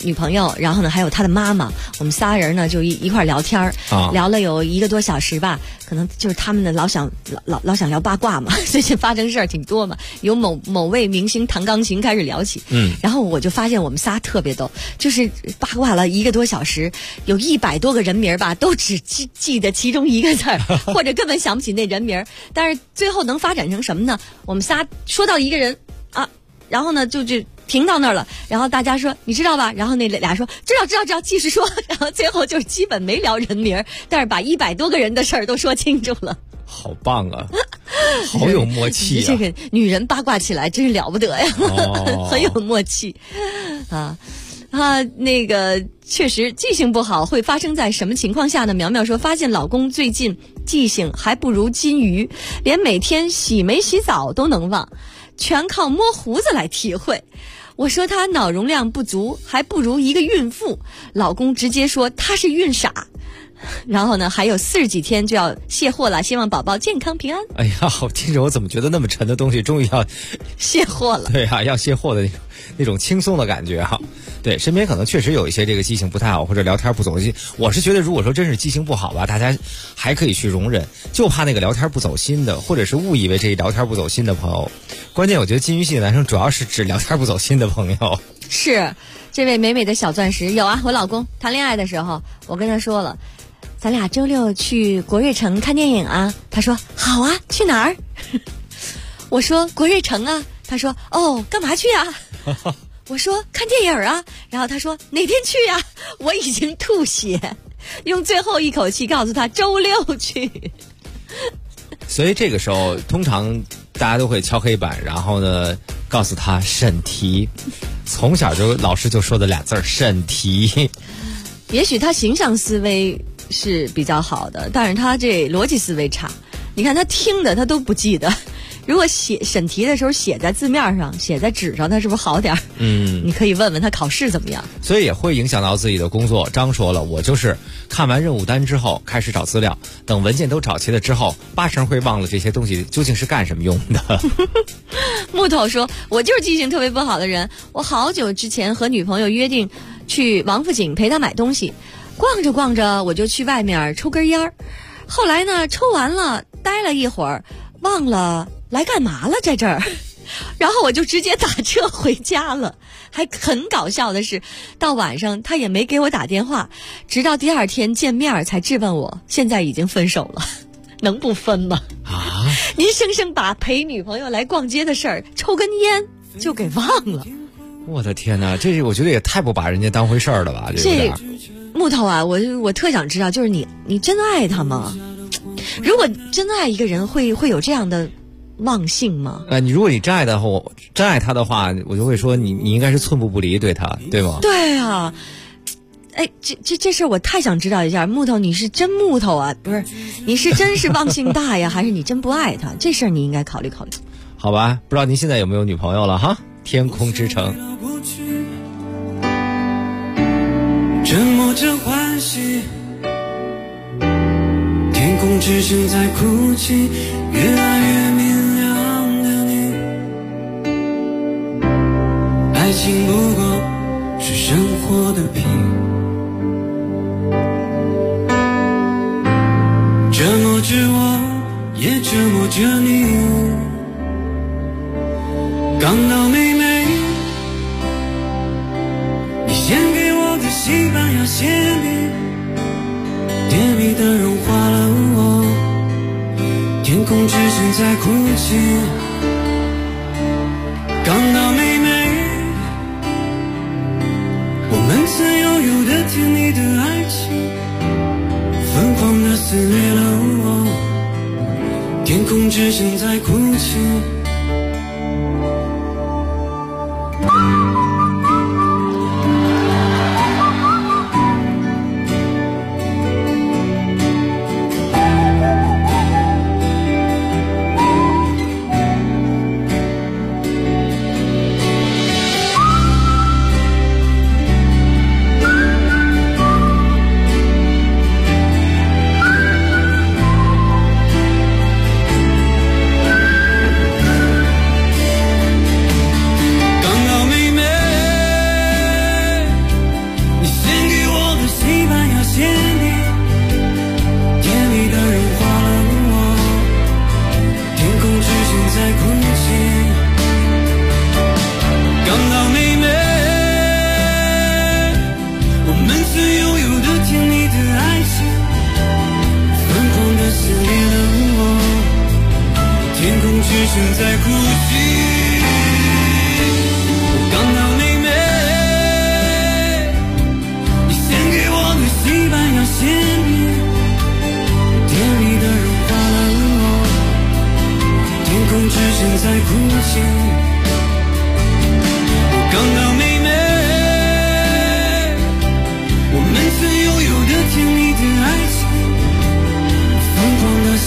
女朋友，然后呢还有他的妈妈，我们仨人呢就一块聊天聊了有1个多小时吧，可能就是他们的老想聊八卦嘛，最近发生事儿挺多嘛，由某位明星弹钢琴开始聊起，然后我就发现我们仨特别逗，就是八卦了1个多小时，有100多个人名吧，都只记得其中1个字儿，或者根本想不起那人名，但是最后能发展成什么呢？我们仨说到1个人啊，然后呢就停到那儿了，然后大家说你知道吧，然后那俩说知道继续说，然后最后就是基本没聊人名，但是把100多个人的事儿都说清楚了。 好棒啊，好有默契啊！ 这个女人八卦起来真是了不得呀，很有默契啊。那个确实记性不好会发生在什么情况下呢？苗苗说发现老公最近记性还不如金鱼，连每天洗没洗澡都能忘，全靠摸胡子来体会。我说他脑容量不足，还不如一个孕妇，老公直接说他是孕傻。然后呢还有40几天就要卸货了，希望宝宝健康平安。 哎呀，我听着我怎么觉得那么沉的东西终于要卸货了。 对啊，要卸货的那种轻松的感觉哈。对，身边可能确实有一些这个记性不太好或者聊天不走心，我是觉得如果说真是记性不好吧，大家还可以去容忍，就怕那个聊天不走心的，或者是误以为这一聊天不走心的朋友。关键我觉得金鱼系的男生主要是指聊天不走心的朋友。 是，这位美美的小钻石有啊，我老公谈恋爱的时候我跟他说了，咱俩周6去国瑞城看电影啊，他说好啊，去哪儿？我说国瑞城啊，他说哦，干嘛去啊？我说看电影啊，然后他说哪天去呀？我已经吐血，用最后一口气告诉他周6去。 所以这个时候通常大家都会敲黑板，然后呢告诉他审题，从小就老师就说的2字儿审题。 也许他形象思维是比较好的，但是他这逻辑思维差，你看他听的他都不记得，如果审题的时候写在字面上，写在纸上，他是不是好点儿？你可以问问他考试怎么样。 所以也会影响到自己的工作。张说了，我就是看完任务单之后开始找资料，等文件都找齐了之后，8成会忘了这些东西究竟是干什么用的。 木头说，我就是记性特别不好的人，我好久之前和女朋友约定去王府井陪她买东西，逛着逛着我就去外面抽根烟儿，后来呢抽完了待了一会儿，忘了来干嘛了在这儿，然后我就直接打车回家了。还很搞笑的是，到晚上他也没给我打电话，直到第2天见面才质问我现在已经分手了。能不分吗？ 啊！ 您生生把陪女朋友来逛街的事儿抽根烟就给忘了。 我的天哪，这我觉得也太不把人家当回事儿了吧！这木头啊，我特想知道，就是你真爱他吗？如果真爱一个人，会有这样的忘性吗？ 如果你真爱他的话，我就会说你应该是寸步不离对他，对吗？ 对啊。哎，这事儿我太想知道一下，木头你是真木头啊？不是，你是真是忘性大呀，还是你真不爱他？这事儿你应该考虑考虑。 好吧，不知道您现在有没有女朋友了哈？天空之城。 沉默着欢喜，天空之城在哭泣，越来越明亮的你，爱情不过是生活的皮，折磨着我，也折磨着你。港岛妹妹，你献给我的西班牙馅饼，甜蜜的融化了我，天空之城在哭泣。港岛妹妹，我们曾拥有的甜蜜的爱情，疯狂地撕裂了我，天空之城在哭泣。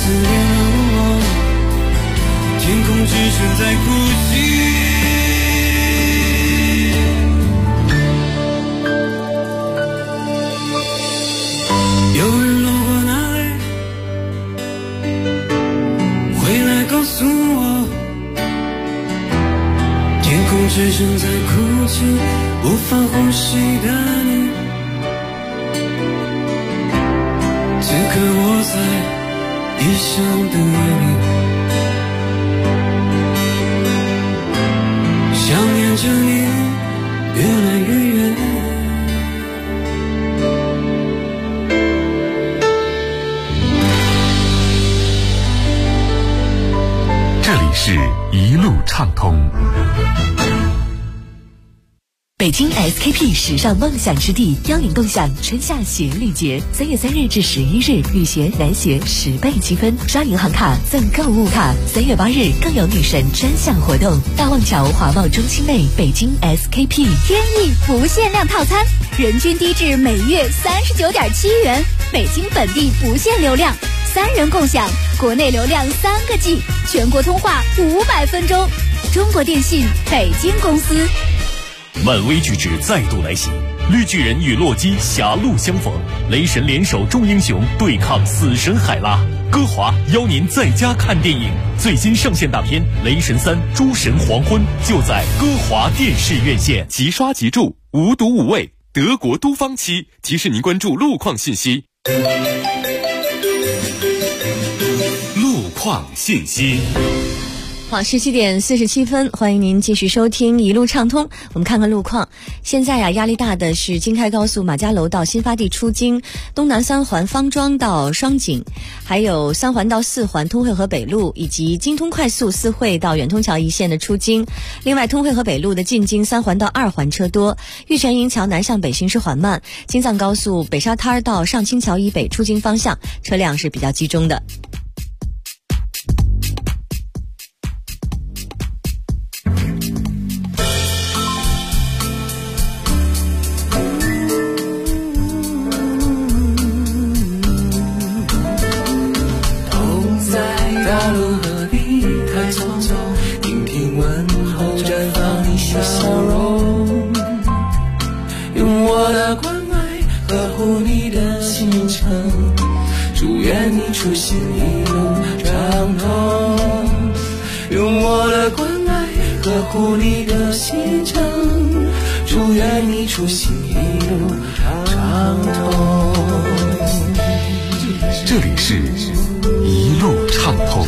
思念了我，天空只剩在哭泣。有人路过那里，回来告诉我，天空只剩在哭泣，无法呼吸的你。此刻我在异乡等你，想念着你越来越远。 这里是一路畅通。 北京 SKP 时尚梦想之地邀您共享春夏鞋礼节，3月3日至11日，女鞋、男鞋10倍积分，刷银行卡赠购物卡。3月8日更有女神专享活动，大望桥华贸中心内北京 SKP 天翼不限量套餐，人均低至每月39.7元，北京本地不限流量，3人共享，国内流量3个 G， 全国通话500分钟。中国电信北京公司。 漫威巨制再度来袭，绿巨人与洛基狭路相逢，雷神联手众英雄对抗死神海拉。歌华邀您在家看电影，最新上线大片《雷神3：诸神黄昏》就在歌华电视院线。 即刷即住，无毒无味，德国都方漆提示您关注路况信息。路况信息。 好，17点47分，欢迎您继续收听一路畅通。我们看看路况。现在压力大的是京开高速马家楼到新发地出京，东南3环方庄到双井，还有3环到4环通惠河北路，以及京通快速4惠到远通桥一线的出京。另外，通惠河北路的进京3环到2环车多，玉泉营桥南向北行驶缓慢，京藏高速北沙滩到上清桥以北出京方向车辆是比较集中的。 大路何必太匆匆，听听问候绽放你笑容，用我的关爱呵护你的行程，祝愿你出行一路畅通，用我的关爱呵护你的行程，祝愿你出行一路畅通。 这里是一路畅通。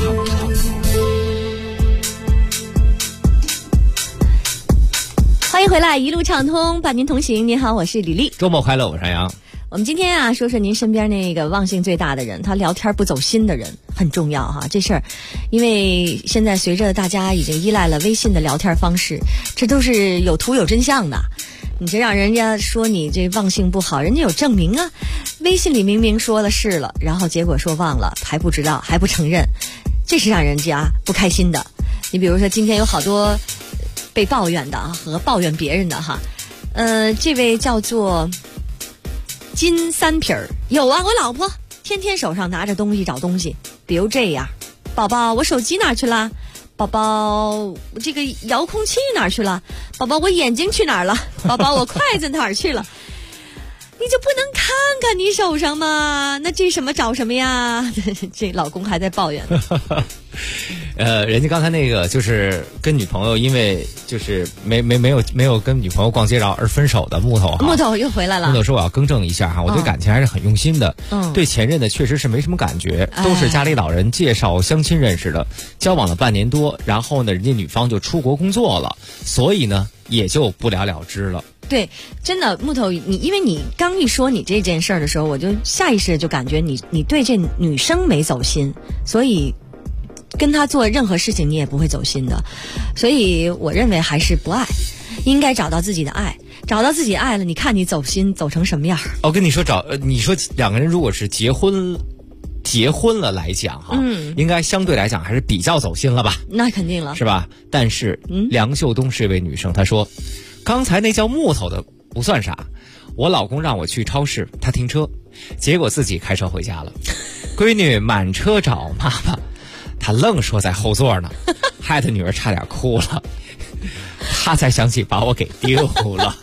欢迎回来，一路畅通，伴您同行。您好，我是李丽。 周末快乐，我是杨洋。 我们今天说说您身边那个忘性最大的人，他聊天不走心的人很重要哈。这事儿，因为现在随着大家已经依赖了微信的聊天方式，这都是有图有真相的。你这让人家说你这忘性不好，人家有证明啊。微信里明明说了是了，然后结果说忘了，还不知道，还不承认，这是让人家不开心的。你比如说今天有好多被抱怨的和抱怨别人的哈，这位叫做金三皮儿，有啊，我老婆天天手上拿着东西找东西，比如这样，宝宝我手机哪去了？宝宝我这个遥控器哪去了？宝宝我眼睛去哪儿了？宝宝我筷子哪儿去了？你就不能看看你手上吗？那这什么找什么呀？这老公还在抱怨。 人家刚才那个就是跟女朋友因为就是没有跟女朋友逛街而分手的木头又回来了。 木头说我要更正一下哈，我对感情还是很用心的。对前任的确实是没什么感觉，都是家里老人介绍相亲认识的，交往了半年多，然后呢人家女方就出国工作了，所以呢也就不了了之了。 对，真的木头，因为你刚一说你这件事儿的时候，我就下意识就感觉你对这女生没走心，所以跟她做任何事情你也不会走心的，所以我认为还是不爱，应该找到自己的爱，找到自己爱了，你看你走心走成什么样。 我跟你说你说两个人如果是结婚了来讲哈，应该相对来讲还是比较走心了吧？ 那肯定了， 是吧？但是梁秀东是一位女生，她说刚才那叫木头的不算啥，我老公让我去超市，他停车，结果自己开车回家了。 闺女满车找妈妈，她愣说在后座呢，害得女儿差点哭了。她才想起把我给丢了。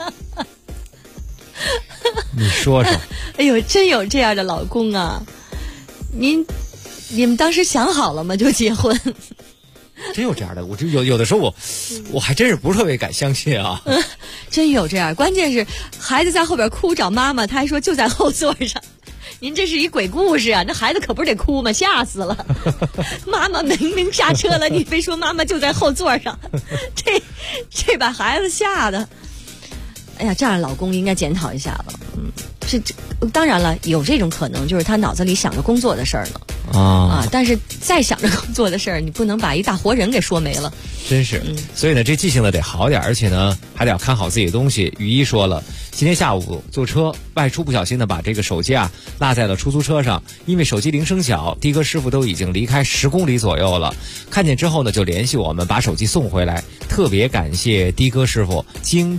你说说， 哎呦，真有这样的老公啊！你们当时想好了吗？就结婚？ 真有这样的，我就有的时候我还真是不是特别敢相信啊。 真有这样，关键是孩子在后边哭找妈妈，他还说就在后座上。您这是一鬼故事啊！那孩子可不是得哭吗？吓死了！妈妈明明下车了，你非说妈妈就在后座上，这把孩子吓的。哎呀，这样老公应该检讨一下了。当然了，有这种可能，就是他脑子里想着工作的事儿呢。但是再想着工作的事儿，你不能把一大活人给说没了。 真是，所以呢，这记性呢得好点，而且呢还得要看好自己的东西。雨一说了，今天下午坐车外出，不小心的把这个手机落在了出租车上，因为手机铃声小，的哥师傅都已经离开10公里左右了。看见之后呢，就联系我们把手机送回来。特别感谢的哥师傅，京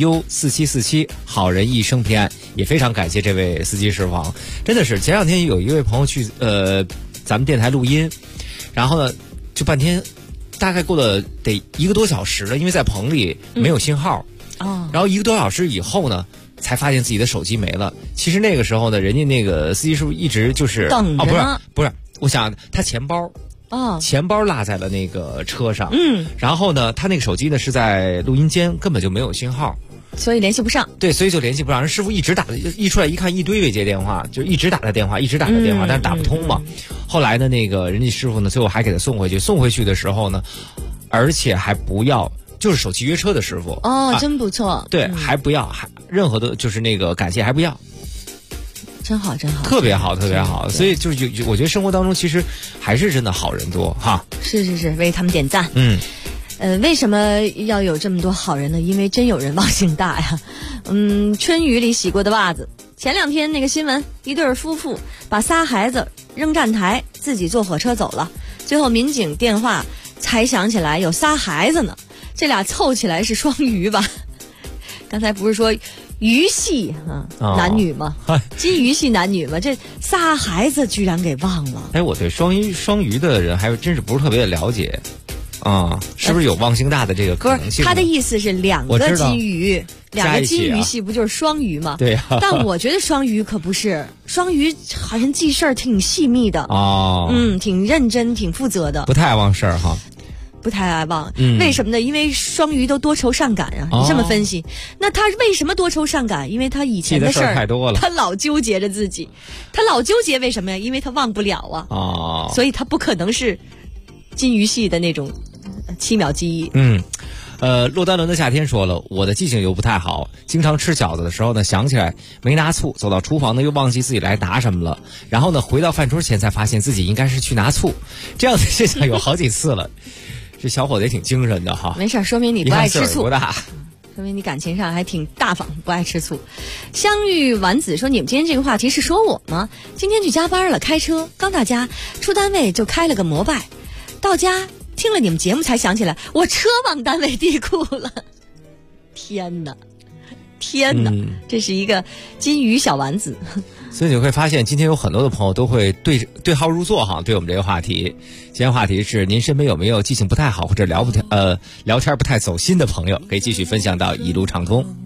BU4747，好人一生平安。也非常感谢这位司机师傅，真的是前两天有一位朋友去咱们电台录音，然后呢就半天，大概过了得1个多小时了，因为在棚里没有信号。然后1个多小时以后呢，才发现自己的手机没了。其实那个时候呢，人家那个司机师傅一直就是等着呢。 不是，我想他钱包落在了那个车上。然后呢，他那个手机呢是在录音间，根本就没有信号。 所以联系不上， 对，所以就联系不上。人师傅一直打，一出来一看一堆未接电话，就一直打他电话，但是打不通嘛。后来呢，那个人家师傅呢，最后还给他送回去。送回去的时候呢，而且还不要，就是手机约车的师傅。 真不错。 对，还不要，任何的，就是那个感谢还不要。 真好， 特别好，特别好。所以就是我觉得生活当中其实还是真的好人多哈。 是，为他们点赞。为什么要有这么多好人呢？因为真有人忘性大呀。春雨里洗过的袜子。前2天那个新闻，一对夫妇把仨孩子扔站台，自己坐火车走了。最后民警电话才想起来有仨孩子呢，这俩凑起来是双鱼吧？刚才不是说鱼系男女吗？金鱼系男女吗？这仨孩子居然给忘了。 我对双鱼的人还真是不是特别的了解。是不是有忘性大的这个可能性？ 他的意思是2个金鱼，2个金鱼系不就是双鱼吗？ 对呀。 但我觉得双鱼可不是，双鱼好像记事儿挺细密的挺认真、挺负责的， 不太爱忘事儿哈。 不太爱忘，为什么呢？因为双鱼都多愁善感啊。你这么分析，那他为什么多愁善感？因为他以前的事儿太多了， 他老纠结着自己，他老纠结为什么呀？因为他忘不了啊。所以他不可能是金鱼系的那种7秒记忆。 洛丹伦的夏天说了，我的记性又不太好，经常吃饺子的时候呢，想起来没拿醋，走到厨房呢又忘记自己来拿什么了，然后呢回到饭桌前才发现自己应该是去拿醋，这样的现象有好几次了。这小伙子也挺精神的哈。 没事，说明你不爱吃醋， 多大？ 说明你感情上还挺大方，不爱吃醋。相遇丸子说，你们今天这个话题是说我吗？今天去加班了，开车刚到家，出单位就开了个摩拜，到家听了你们节目才想起来我车往单位地库了。天哪，这是一个金鱼小丸子。 所以你会发现今天有很多的朋友都会对号入座哈，对我们这个话题。今天话题是您身边有没有记性不太好或者聊天不太走心的朋友，可以继续分享到一路畅通。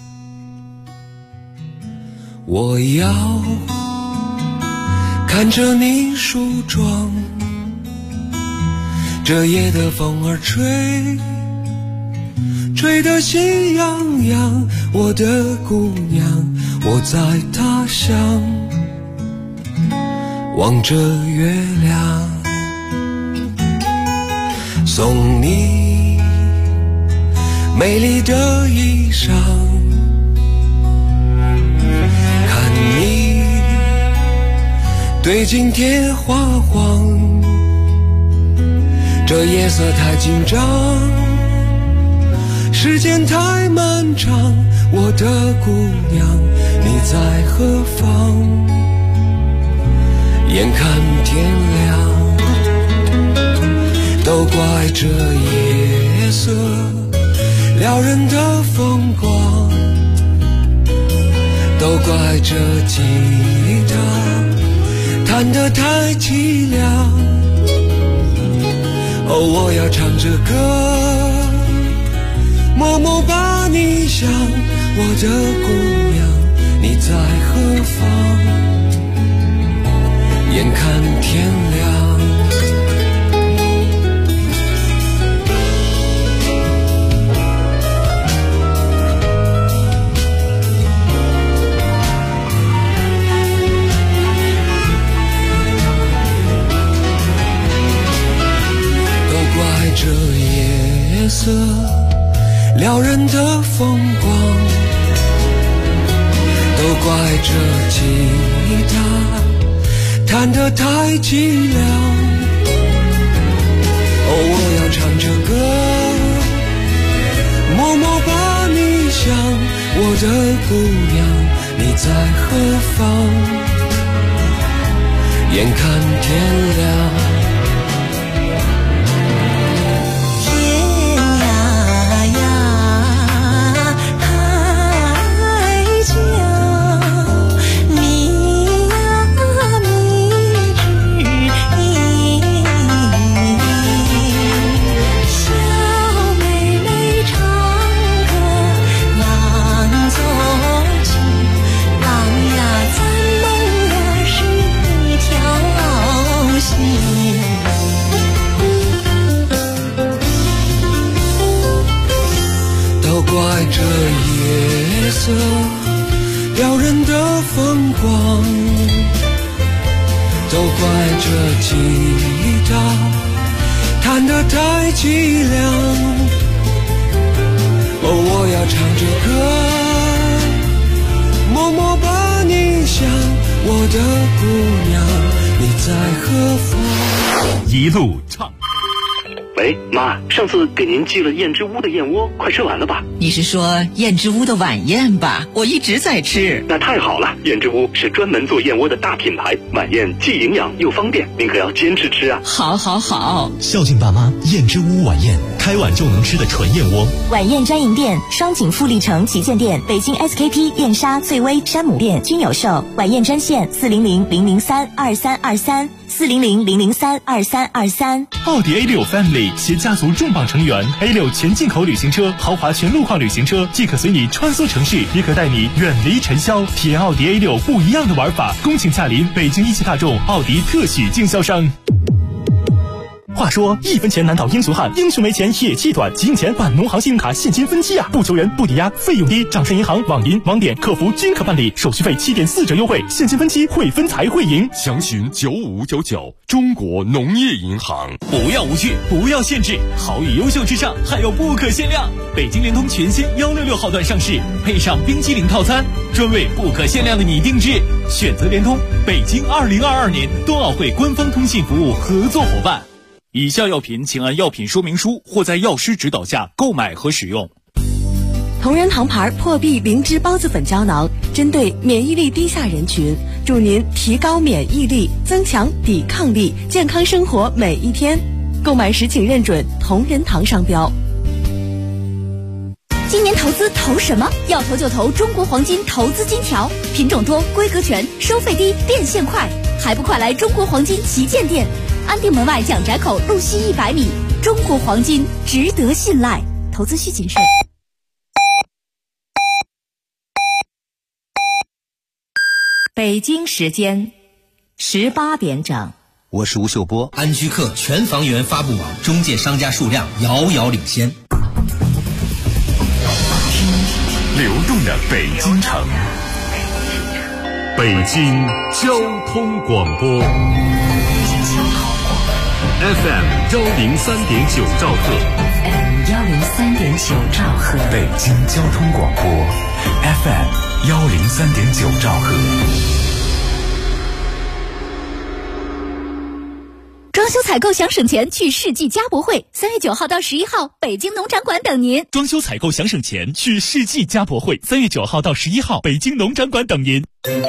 我要看着你梳妆，这夜的风儿吹得心痒痒，我的姑娘，我在他乡望着月亮，送你美丽的衣裳，看你对镜贴花黄，这夜色太紧张，时间太漫长，我的姑娘，你在何方？眼看天亮，都怪这夜色撩人的风光，都怪这吉他弹得太凄凉。哦，我要唱着歌，默默把你想，我的姑娘，你在何方？眼看天亮。这夜色撩人的风光，都怪这吉他弹得太凄凉。哦，我要唱着歌，默默把你想，我的姑娘，你在何方？眼看天亮。怪这夜色撩人的风光，都怪这吉他弹得太凄凉。哦，我要唱着歌，默默把你想，我的姑娘，你在何方？ 一路唱。 喂，妈，上次给您寄了燕之屋的燕窝，快吃完了吧？ 你是说燕之屋的晚宴吧？我一直在吃。 那太好了，燕之屋是专门做燕窝的大品牌，晚宴既营养又方便，您可要坚持吃啊！ 好好好， 孝敬爸妈，燕之屋晚宴，开碗就能吃的纯燕窝。 晚宴专营店：双井富力城旗舰店、北京 SKP、燕莎、翠微、山姆店均有售。晚宴专线400-003-2323，400-003-2323。 奥迪 A6 Family 携家族重磅成员 A6 全进口旅行车、豪华全路况旅行车，既可随你穿梭城市，也可带你远离尘嚣，体验奥迪 A6 不一样的玩法。恭请驾临北京一汽大众奥迪特许经销商。话说1分钱难倒英雄汉，英雄没钱也气短，急用钱办农行信用卡现金分期啊，不求人不抵押，费用低，掌上银行、网银、网点客服均可办理，手续费7.4折优惠，现金分期会分财会赢。 详询9599，中国农业银行。 不要无趣，不要限制，好与优秀之上还有不可限量。北京联通全新166号段上市，配上冰激凌套餐，专为不可限量的你定制。选择联通，北京2022年冬奥会官方通信服务合作伙伴。以下药品请按药品说明书或在药师指导下购买和使用。 同仁堂牌破壁灵芝孢子粉胶囊，针对免疫力低下人群，助您提高免疫力，增强抵抗力，健康生活每一天。购买时请认准同仁堂商标。 今年投资投什么？要投就投中国黄金投资金条，品种多，规格全，收费低，变现快，还不快来中国黄金旗舰店？安定门外蒋宅口路西100米，中国黄金值得信赖，投资需谨慎。 北京时间18点整， 我是吴秀波。安居客全房源发布网中介商家数量遥遥领先。 流动的北京城，北京交通广播。FM 103.9兆赫 ，FM 103.9兆赫， 北京交通广播 FM 103.9兆赫。 装修采购想省钱，去世纪家博会，3月9号到11号，北京农展馆等您。 装修采购想省钱，去世纪家博会，3月9号到11号，北京农展馆等您。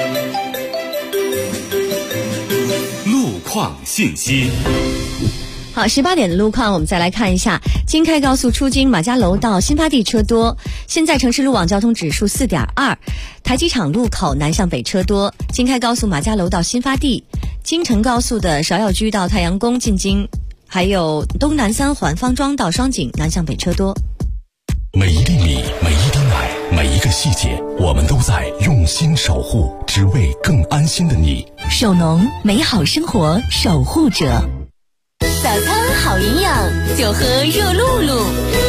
路况信息。 好，18点的路况我们再来看一下。京开高速出京马家楼到新发地车多，现在城市路网交通指数4.2，台机场路口南向北车多，京开高速马家楼到新发地， 京承高速的芍药居到太阳宫进京，还有东南三环方庄到双井南向北车多。 每一粒米，每一滴奶，每一个细节，我们都在用心守护，只为更安心的你。 手农，美好生活守护者。 早餐好营养，就喝热露露。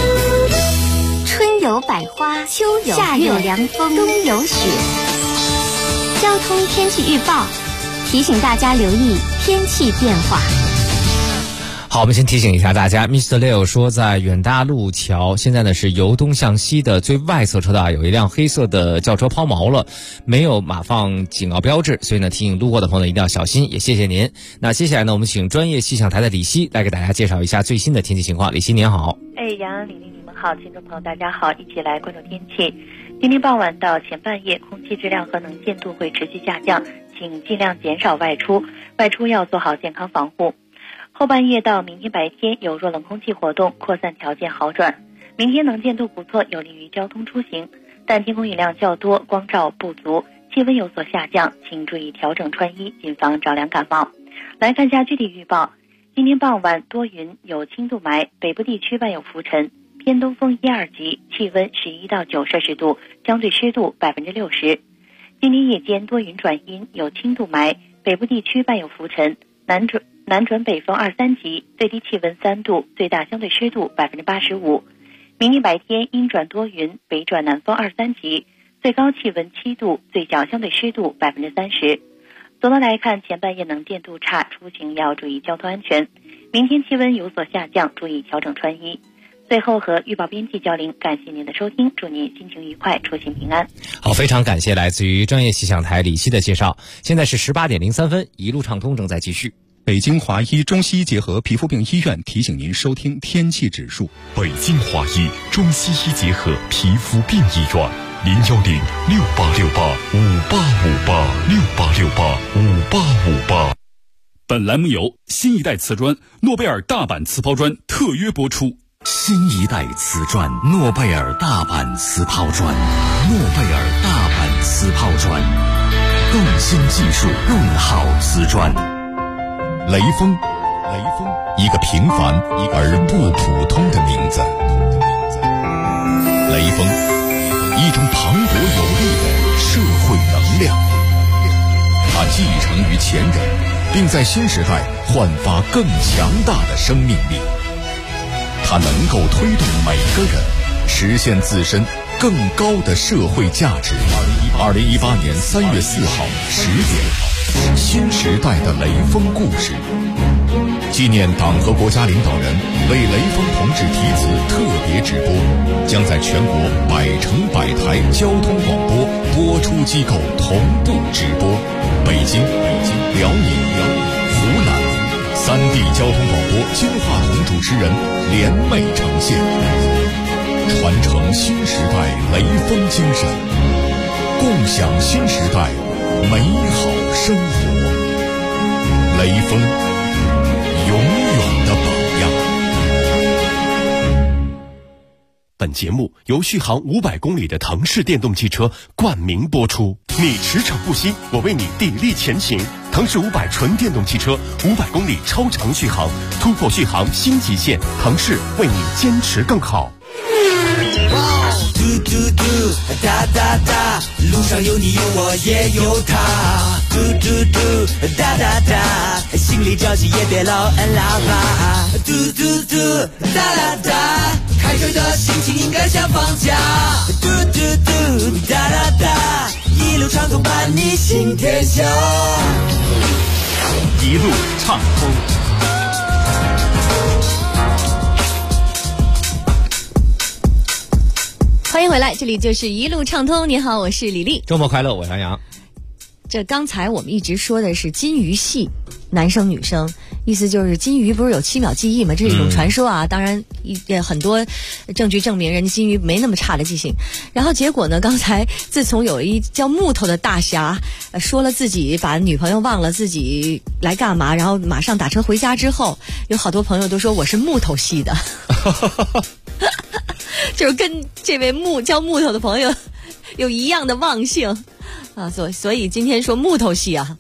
春有百花，秋有夏有凉风，冬有雪。交通天气预报提醒大家留意天气变化。 好，我们先提醒一下大家 Mr. Leo 说，在远大路桥现在呢是由东向西的最外侧车道有一辆黑色的轿车抛锚了，没有码放警告标志，所以呢提醒路过的朋友一定要小心，也谢谢您。那接下来呢，我们请专业气象台的李希来给大家介绍一下最新的天气情况。李希您好。 杨洋、李丽你们好，听众朋友大家好，一起来关注天气。今天傍晚到前半夜，空气质量和能见度会持续下降，请尽量减少外出要做好健康防护。后半夜到明天白天有弱冷空气活动，扩散条件好转。明天能见度不错，有利于交通出行，但天空雨量较多，光照不足，气温有所下降，请注意调整穿衣，谨防着凉感冒。来看下具体预报。今天傍晚多云，有轻度霾，北部地区伴有浮尘，偏东风1、2级，气温11到9摄氏度，相对湿度60%。今天夜间多云转阴，有轻度霾，北部地区伴有浮尘，南转北风2、3级，最低气温3度，最大相对湿度85%。明天白天阴转多云，北转南风2、3级，最高气温7度，最小相对湿度30%。总的来看，前半夜能见度差，出行要注意交通安全。明天气温有所下降，注意调整穿衣。最后和预报编辑交零，感谢您的收听，祝您心情愉快，出行平安。 好，非常感谢来自于专业气象台李希的介绍。现在是18点03分，一路畅通正在继续。 北京华医中西医结合皮肤病医院提醒您收听天气指数。 北京华医中西医结合皮肤病医院，0106868585858，6885858。本栏目由新一代瓷砖诺贝尔大阪瓷抛砖特约播出。 新一代瓷砖诺贝尔大阪瓷抛砖，诺贝尔大阪瓷抛砖，更新技术，更好瓷砖。 雷锋，一个平凡而不普通的名字。雷锋，一种磅礴有力的社会能量。它继承于前人，并在新时代焕发更强大的生命力。它能够推动每个人实现自身更高的社会价值。2018年3月4号10点，新时代的雷锋故事，纪念党和国家领导人为雷锋同志题词特别直播，将在全国100城100台交通广播播出机构同步直播。北京、辽宁、湖南3地交通广播金话筒主持人联袂呈现，传承新时代雷锋精神，共享新时代美好生活。雷锋，永远的榜样。 本节目由续航500公里的腾势电动汽车冠名播出。你驰骋不息，我为你砥砺前行。腾势500纯电动汽车，500公里超长续航，突破续航新极限。腾势为你坚持更好。 嘟嘟嘟，哒哒哒，路上有你有我也有他。嘟嘟嘟，哒哒哒，心里着急也别老按喇叭。嘟嘟嘟，哒哒哒，开车的心情应该像放假。嘟嘟嘟，哒哒哒，一路畅通伴你行天下。 一路畅通。 欢迎回来，这里就是一路畅通。你好，我是李丽。 周末快乐，我是杨洋。 这刚才我们一直说的是金鱼戏，男生女生，意思就是金鱼不是有7秒记忆吗？这是一种传说啊。当然很多证据证明人家金鱼没那么差的记性。然后结果呢，刚才自从有一叫木头的大侠说了自己把女朋友忘了自己来干嘛，然后马上打车回家之后，有好多朋友都说我是木头系的。就是跟这位叫木头的朋友有一样的忘性啊，所以今天说木头戏啊，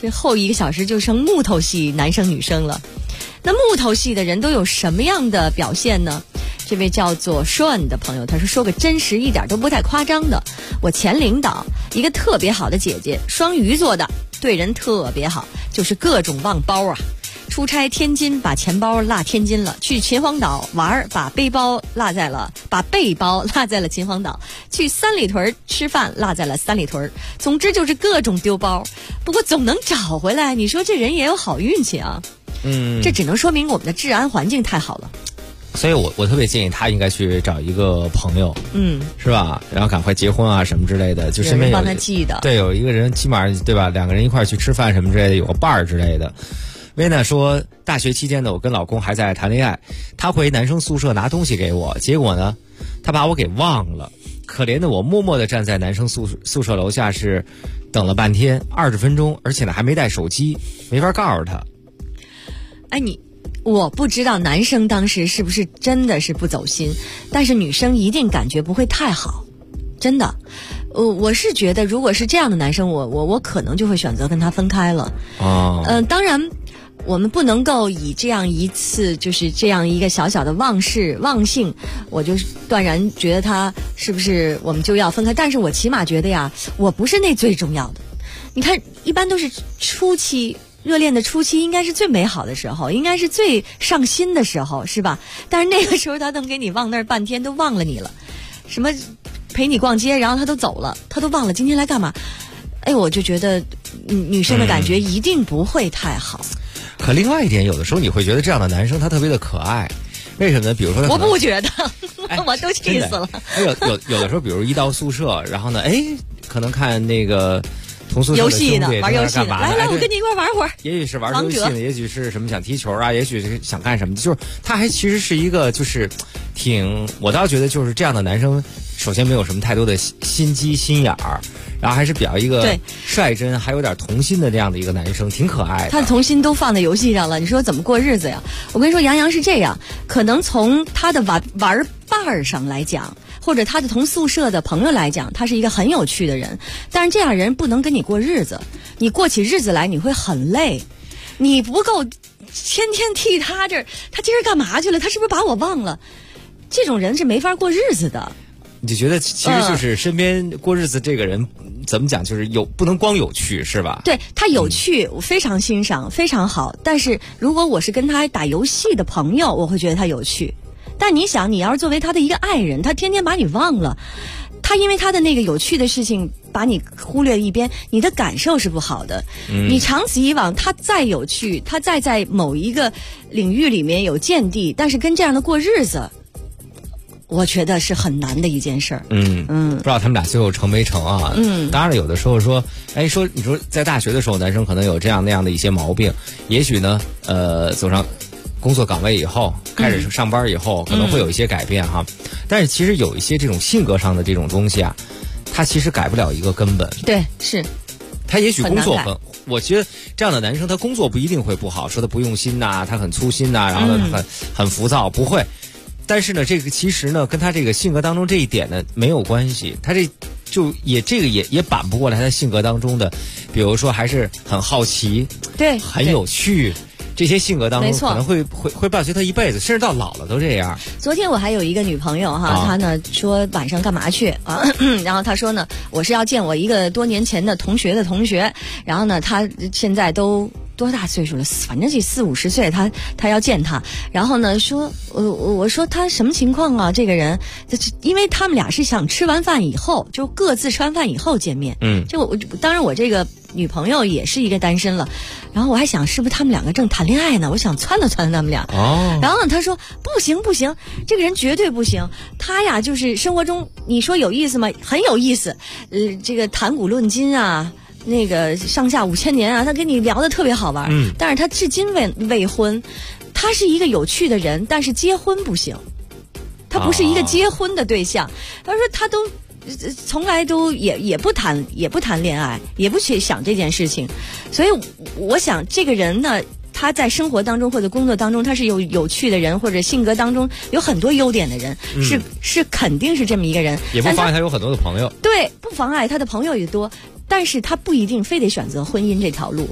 这后1个小时就成木头系男生女生了。那木头系的人都有什么样的表现呢？这位叫做 Sean 的朋友，他说个真实一点都不太夸张的。我前领导一个特别好的姐姐，双鱼座的，对人特别好，就是各种忘包啊。出差天津把钱包落天津了，去秦皇岛玩把背包落在了秦皇岛，去三里屯吃饭落在了三里屯，总之就是各种丢包，不过总能找回来。你说这人也有好运气啊。这只能说明我们的治安环境太好了。 所以我特别建议他应该去找一个朋友，是吧？然后赶快结婚啊什么之类的，就身边有帮他记的， 对，有一个人起码对吧？2个人一块儿去吃饭什么之类的，有个伴儿之类的。薇娜说，大学期间呢，我跟老公还在谈恋爱，他回男生宿舍拿东西给我，结果呢，他把我给忘了。可怜的我默默地站在男生宿舍楼下，是等了半天，20分钟，而且呢还没带手机，没法告诉他。 哎，我不知道男生当时是不是真的是不走心，但是女生一定感觉不会太好，真的。我是觉得，如果是这样的男生，我可能就会选择跟他分开了。当然，我们不能够以这样一次就是这样一个小小的忘性，我就断然觉得他是不是我们就要分开。但是我起码觉得呀，我不是那最重要的。你看，一般都是初期。热恋的初期应该是最美好的时候，应该是最上心的时候，是吧？但是那个时候他能给你忘那儿半天，都忘了你了。什么陪你逛街，然后他都走了，他都忘了今天来干嘛。哎，我就觉得女生的感觉一定不会太好。 可另外一点，有的时候你会觉得这样的男生他特别的可爱，为什么呢？比如说我不觉得，我都气死了。 有的时候，比如一到宿舍，然后呢，可能看那个。同宿舍游戏呢，玩游戏干嘛？ 来，我跟你一块玩会儿。 也许是玩游戏呢，也许是什么想踢球啊，也许是想干什么。就是他还其实是一个，就是我倒觉得就是这样的男生，首先没有什么太多的心机心眼儿，然后还是比较一个率真，还有点童心的这样的一个男生，挺可爱的。 他的童心都放在游戏上了，你说怎么过日子呀？我跟你说，杨洋是这样，可能从他的玩伴上来讲。或者他的同宿舍的朋友来讲，他是一个很有趣的人，但是这样人不能跟你过日子，你过起日子来你会很累，你不够天天替他这儿，他今儿干嘛去了？他是不是把我忘了？这种人是没法过日子的。 你就觉得其实就是身边过日子这个人，怎么讲，就是不能光有趣，是吧？ 对，他有趣，我非常欣赏，非常好。但是如果我是跟他打游戏的朋友，我会觉得他有趣。但你想，你要是作为他的一个爱人，他天天把你忘了，他因为他的那个有趣的事情把你忽略一边，你的感受是不好的。你长此以往，他再有趣，他再在某一个领域里面有见地，但是跟这样的过日子，我觉得是很难的一件事儿。 不知道他们俩最后成没成啊？当然了，有的时候说你说在大学的时候，男生可能有这样那样的一些毛病，也许呢，走上工作岗位以后，开始上班以后，可能会有一些改变哈。但是其实有一些这种性格上的这种东西啊，它其实改不了一个根本。 对，是。 他也许工作我觉得这样的男生他工作不一定会不好，说他不用心呐，他很粗心呐，然后呢很浮躁，不会。但是呢，这个其实呢跟他这个性格当中这一点呢没有关系，他这个也扳不过来他性格当中的，比如说还是很好奇， 对， 很有趣。这些性格当中可能会伴随他一辈子，甚至到老了都这样。 昨天我还有一个女朋友哈，她呢说晚上干嘛去啊？然后她说呢，我是要见我一个多年前的同学，然后呢，她现在都多大岁数了？反正是40-50岁，她要见他，然后呢说，我说他什么情况啊？这个人，因为他们俩是想吃完饭以后，就各自吃完饭以后见面。当然我这个女朋友也是一个单身了，然后我还想是不是他们两个正谈恋爱呢？我想撺掇他们俩。然后呢，他说不行，这个人绝对不行。他呀，就是生活中你说有意思吗？很有意思。这个谈古论今啊。那个上下5000年啊，他跟你聊得特别好玩，但是他至今未婚，他是一个有趣的人，但是结婚不行，他不是一个结婚的对象。他说他都从来都也不谈恋爱，也不去想这件事情，所以我想这个人呢，他在生活当中或者工作当中，他是有趣的人，或者性格当中有很多优点的人，是肯定是这么一个人， 也不妨碍他有很多的朋友， 对，不妨碍他的朋友也多。但是他不一定非得选择婚姻这条路，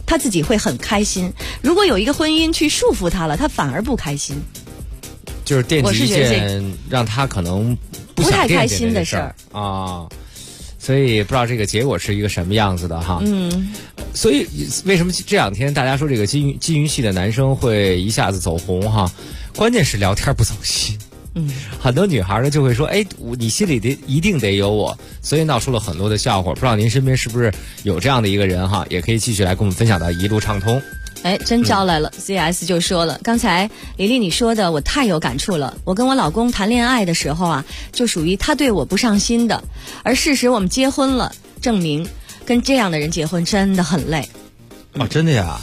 他自己会很开心。如果有一个婚姻去束缚他了，他反而不开心。 就是惦记一件让他可能不太开心的事儿啊，所以不知道这个结果是一个什么样子的哈。所以为什么这两天大家说这个金鱼系的男生会一下子走红哈？关键是聊天不走心。很多女孩呢就会说，哎，你心里一定得有我，所以闹出了很多的笑话。不知道您身边是不是有这样的一个人哈？也可以继续来跟我们分享到一路畅通。 哎，真招来了。CS 就说了，刚才李丽你说的我太有感触了。我跟我老公谈恋爱的时候啊，就属于他对我不上心的，而事实我们结婚了，证明跟这样的人结婚真的很累。 哦，真的呀？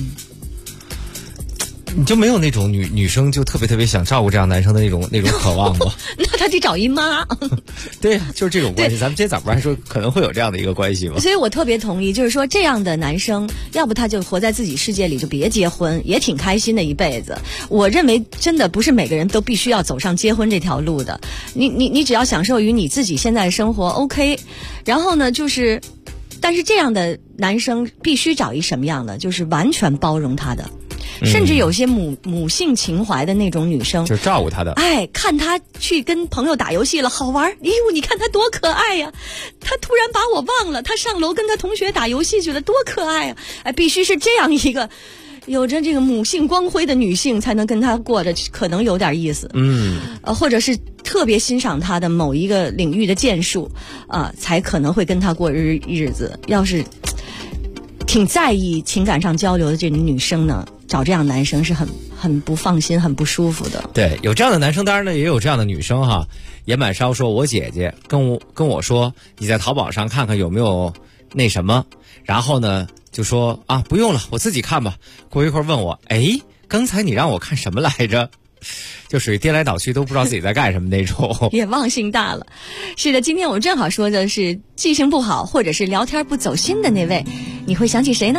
你就没有那种女生就特别想照顾这样男生的那种渴望吗？ 那他得找一妈。 对呀，就是这种关系。咱们今天早不是还说可能会有这样的一个关系吗？ 所以我特别同意，就是说这样的男生，要不他就活在自己世界里，就别结婚，也挺开心的一辈子。我认为真的不是每个人都必须要走上结婚这条路的。你只要享受于你自己现在的生活 OK。然后呢，就是但是这样的男生必须找一什么样的，就是完全包容他的。甚至有些母性情怀的那种女生， 就是照顾他的。 哎，看他去跟朋友打游戏了，好玩。哎呦，你看他多可爱呀！他突然把我忘了，他上楼跟他同学打游戏去了，多可爱呀！哎，必须是这样一个有着这个母性光辉的女性，才能跟他过着可能有点意思。或者是特别欣赏他的某一个领域的建树才可能会跟他过日子。要是挺在意情感上交流的这种女生呢，找这样男生是很不放心、很不舒服的。 对，有这样的男生，当然呢也有这样的女生哈。野满烧说，我姐姐跟我说，你在淘宝上看看有没有那什么，然后呢就说啊不用了，我自己看吧。过一会儿问我，哎，刚才你让我看什么来着？就属于颠来倒去都不知道自己在干什么那种。 也忘性大了。是的，今天我们正好说的是记性不好或者是聊天不走心的那位，你会想起谁呢？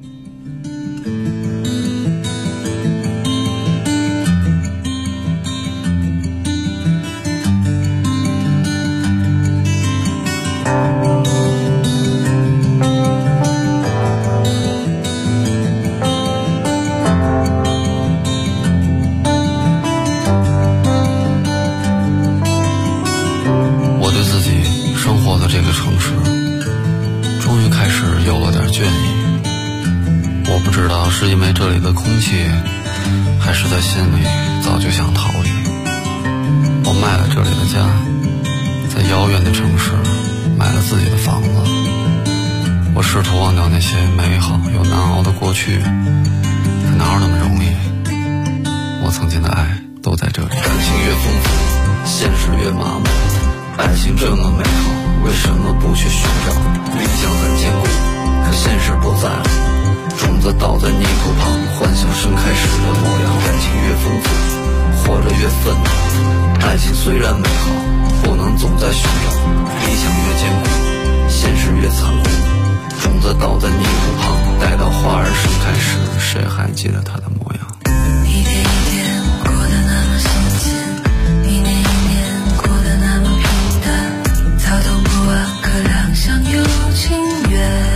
这个城市终于开始有了点倦意，我不知道是因为这里的空气，还是在心里早就想逃离。我卖了这里的家，在遥远的城市买了自己的房子。我试图忘掉那些美好又难熬的过去，可哪有那么容易？我曾经的爱都在这里。感情越丰富，现实越麻木，爱情这么美好，为什么不去寻找？理想很坚固，可现实不在了。种子倒在泥土旁，幻想盛开时的模样。感情越丰富，活着越愤怒。爱情虽然美好，不能总在寻找。理想越坚固，现实越残酷。种子倒在泥土旁，待到花儿盛开时，谁还记得它的模样？ 一天一天过得那么新鲜，一年一年过得那么平淡，草动不完，可两相有情缘。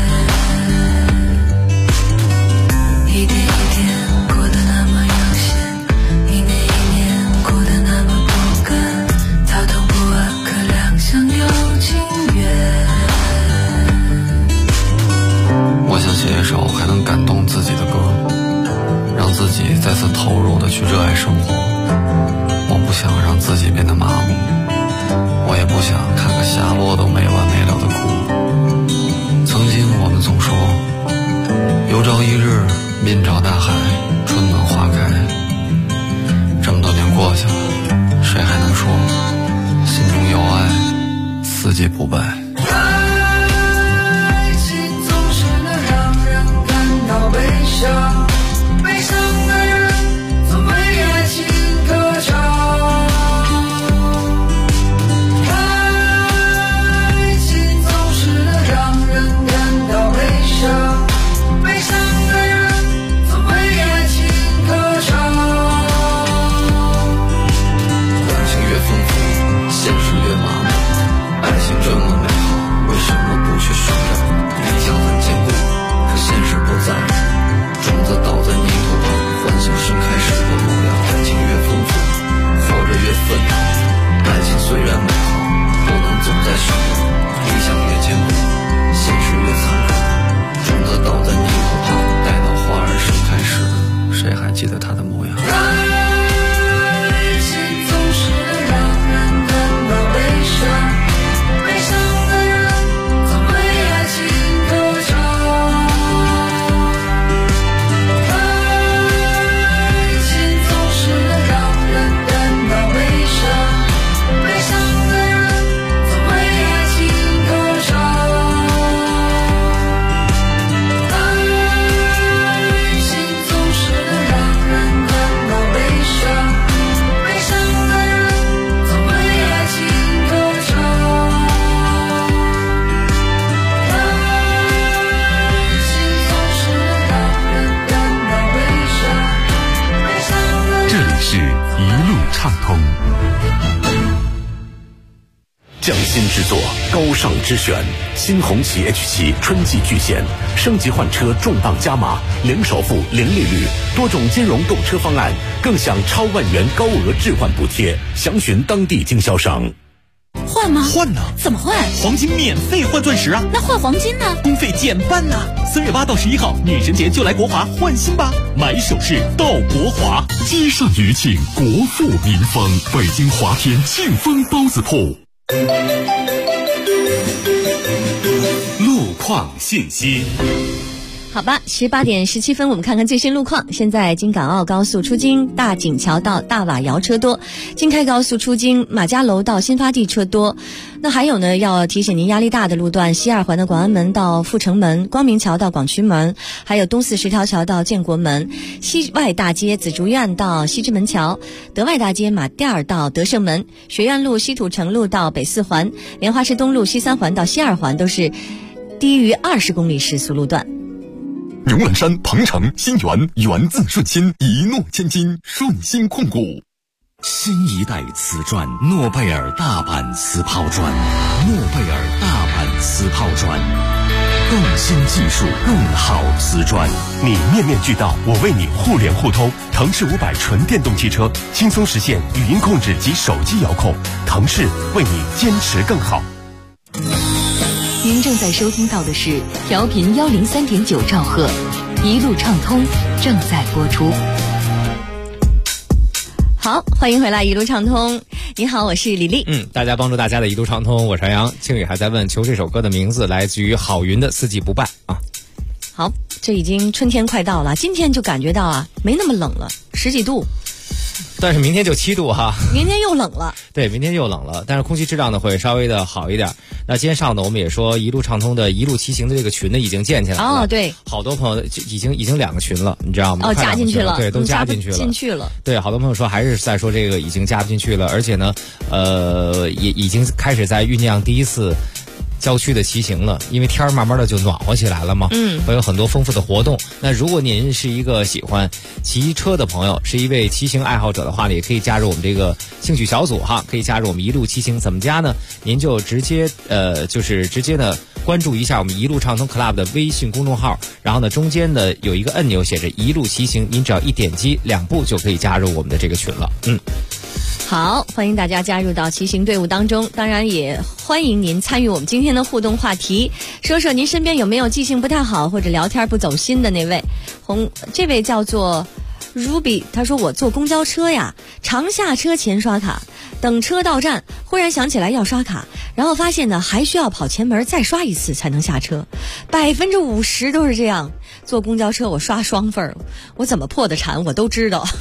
一天一天过得那么悠闲，一年一年过得那么不甘，草动不完，可两相有情缘。 我想写一首还能感动自己的歌，让自己再次投入的去热爱生活。我不想让自己变得麻木，我也不想看个下落都没完没了的哭。曾经我们总说，有朝一日面朝大海，春暖花开。这么多年过去了，谁还能说心中有爱，四季不败？ 爱情总是能让人感到悲伤，悲伤的人总为爱情歌唱。爱情总是能让人感到悲伤，悲伤的人总为爱情歌唱。 感情越丰富，现实越麻木，爱情这么美好， 匠心之作，高尚之选。新红旗 H7春季巨献，升级换车重磅加码，零首付、零利率，多种金融购车方案，更享超万元高额置换补贴。详询当地经销商。 换吗？ 换呢？ 怎么换？ 黄金免费换钻石啊！ 那换黄金呢？ 工费减半呢！3月8到11号，女神节就来国华换新吧！买首饰到国华。 积善余庆，国富民丰。北京华天庆丰包子铺。 路况信息。 好吧，18点17分，我们看看最新路况。现在京港澳高速出京大井桥到大瓦窑车多，京开高速出京马家楼到新发地车多。那还有呢，要提醒您压力大的路段，西2环的广安门到阜成门，光明桥到广渠门，还有东四十条桥到建国门，西外大街紫竹院到西直门桥，德外大街马甸儿到德胜门，学院路西土城路到北4环，莲花市东路西3环到西2环都是低于20公里时速路段。 牛栏山、鹏城、新源，源自顺心，一诺千金，顺心控股。 新一代瓷砖，诺贝尔大阪瓷泡砖，诺贝尔大阪瓷泡砖，更新技术，更好瓷砖。 你面面俱到，我为你互联互通。腾势500纯电动汽车，轻松实现语音控制及手机遥控。腾势为你坚持更好。 您正在收听到的是调频103.9兆赫，一路畅通正在播出。 好，欢迎回来，一路畅通。你好，我是李丽。 大家帮助大家的一路畅通，我是杨洋。庆宇还在问求这首歌的名字，来自于郝云的《四季不败》啊。 好，这已经春天快到了，今天就感觉到啊，没那么冷了，10几度。 但是明天就7度哈， 明天又冷了。 对，明天又冷了，但是空气质量呢会稍微的好一点。那今天上午呢，我们也说一路畅通的一路骑行的这个群呢已经建起来了。 哦，对， 好多朋友已经2个群了，你知道吗？ 加进去了， 对，都加进去了。 对，好多朋友说还是在说这个已经加不进去了，而且呢，也已经开始在酝酿第一次郊区的骑行了，因为天儿慢慢的就暖和起来了嘛，会有很多丰富的活动。那如果您是一个喜欢骑车的朋友，是一位骑行爱好者的话呢，也可以加入我们这个兴趣小组哈，可以加入我们一路骑行。怎么加呢？您就直接呢关注一下我们一路畅通 Club 的微信公众号，然后呢中间呢有一个按钮写着一路骑行，您只要一点击2步就可以加入我们的这个群了。 好，欢迎大家加入到骑行队伍当中，当然也欢迎您参与我们今天的互动话题，说说您身边有没有记性不太好或者聊天不走心的那位。这位叫做 Ruby， 他说我坐公交车呀，常下车前刷卡，等车到站忽然想起来要刷卡，然后发现呢还需要跑前门再刷一次才能下车，50%都是这样。坐公交车我刷双份，我怎么破的产我都知道。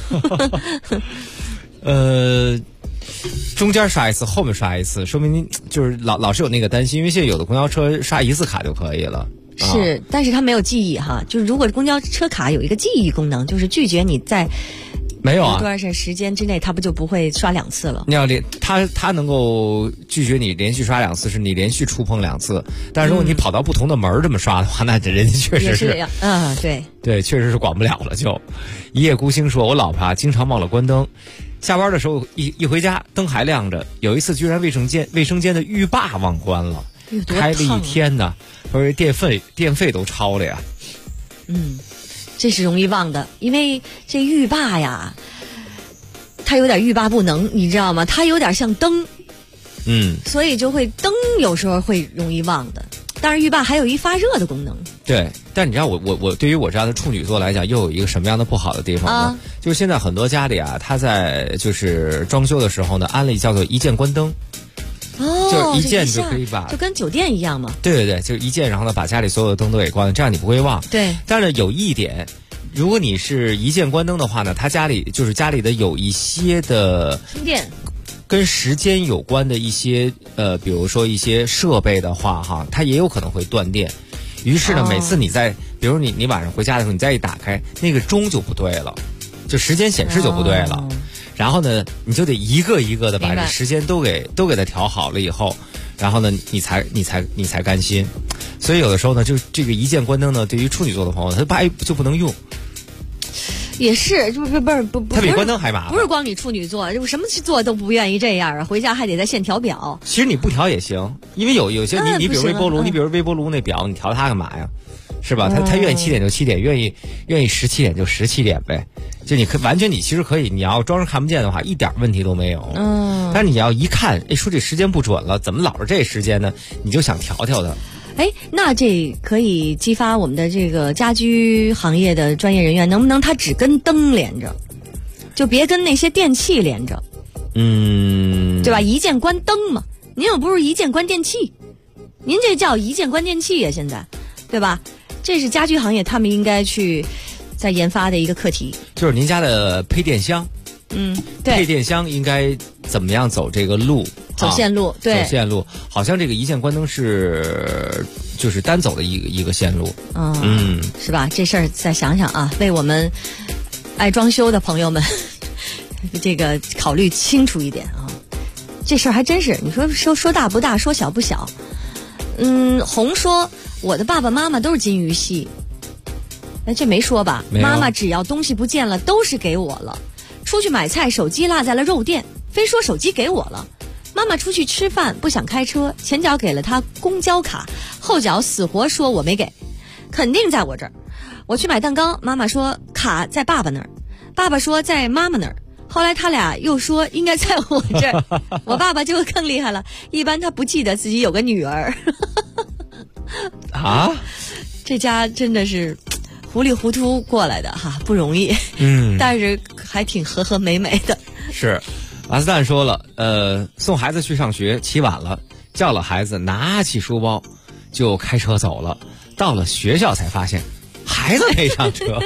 中间刷一次，后面刷一次，说明您就是老是有那个担心，因为现在有的公交车刷1次卡就可以了。 是，但是它没有记忆哈，就是如果公交车卡有一个记忆功能，就是拒绝你在没有啊多少时间之内，它不就不会刷2次了？ 你要它能够拒绝你连续刷2次，是你连续触碰2次。但是如果你跑到不同的门这么刷的话，那人家确实是对，确实是管不了了。就一夜孤星说，我老婆经常忘了关灯。下班的时候一回家灯还亮着，有一次居然卫生间的浴霸忘关了，开了一天呢，说电费都超了呀。 这是容易忘的，因为这浴霸呀，它有点欲罢不能，你知道吗？它有点像灯，所以就会灯有时候会容易忘的。当然浴霸还有一发热的功能。 对，但你知道我对于我这样的处女座来讲，又有一个什么样的不好的地方呢？就是现在很多家里啊，他在就是装修的时候呢，安了叫做一键关灯。就是一键就可以把， 就跟酒店一样嘛。 对，就是一键，然后呢把家里所有的灯都给关了，这样你不会忘。 对。 但是有一点，如果你是一键关灯的话呢，他家里的有一些的充电跟时间有关的一些比如说一些设备的话哈，它也有可能会断电。于是呢，每次你在比如你晚上回家的时候，你再一打开那个钟就不对了，就时间显示就不对了。然后呢，你就得一个一个的把这时间都给它调好了以后，然后呢，你才甘心。所以有的时候呢，就这个一键关灯呢，对于处女座的朋友，他就不能用。 也是，不， 它比关灯还麻烦。 不是光你处女座，就什么去做都不愿意这样啊，回家还得再现调表。 其实你不调也行，因为有些你比如微波炉，你比如微波炉那表，你调它干嘛呀？是吧？他愿意7点就7点，愿意17点就17点呗。就你完全你其实可以，你要装上看不见的话，一点问题都没有。但是你要一看，哎，说这时间不准了，怎么老是这时间呢？你就想调调它。 哎，那这可以激发我们的这个家居行业的专业人员，能不能他只跟灯连着，就别跟那些电器连着？对吧？一键关灯嘛，您又不是一键关电器，您这叫一键关电器呀，现在，对吧？这是家居行业他们应该去在研发的一个课题。 就是您家的配电箱， 对， 配电箱应该怎么样走这个路？ 走线路，对， 走线路，好像这个一键关灯就是单走的一个线路， 是吧？这事儿再想想啊，为我们爱装修的朋友们，这个考虑清楚一点啊。这事儿还真是，你说大不大，说小不小。红说我的爸爸妈妈都是金鱼系，哎，这没说吧？妈妈只要东西不见了，都是给我了。出去买菜，手机落在了肉店，非说手机给我了。妈妈出去吃饭不想开车，前脚给了他公交卡，后脚死活说我没给，肯定在我这儿。我去买蛋糕，妈妈说卡在爸爸那儿，爸爸说在妈妈那儿，后来他俩又说应该在我这儿。我爸爸就更厉害了，一般他不记得自己有个女儿。 啊， 这家真的是糊里糊涂过来的哈，不容易。但是还挺和和美美的。 是。阿斯蛋说了，送孩子去上学起晚了，叫了孩子拿起书包就开车走了，到了学校才发现孩子没上车。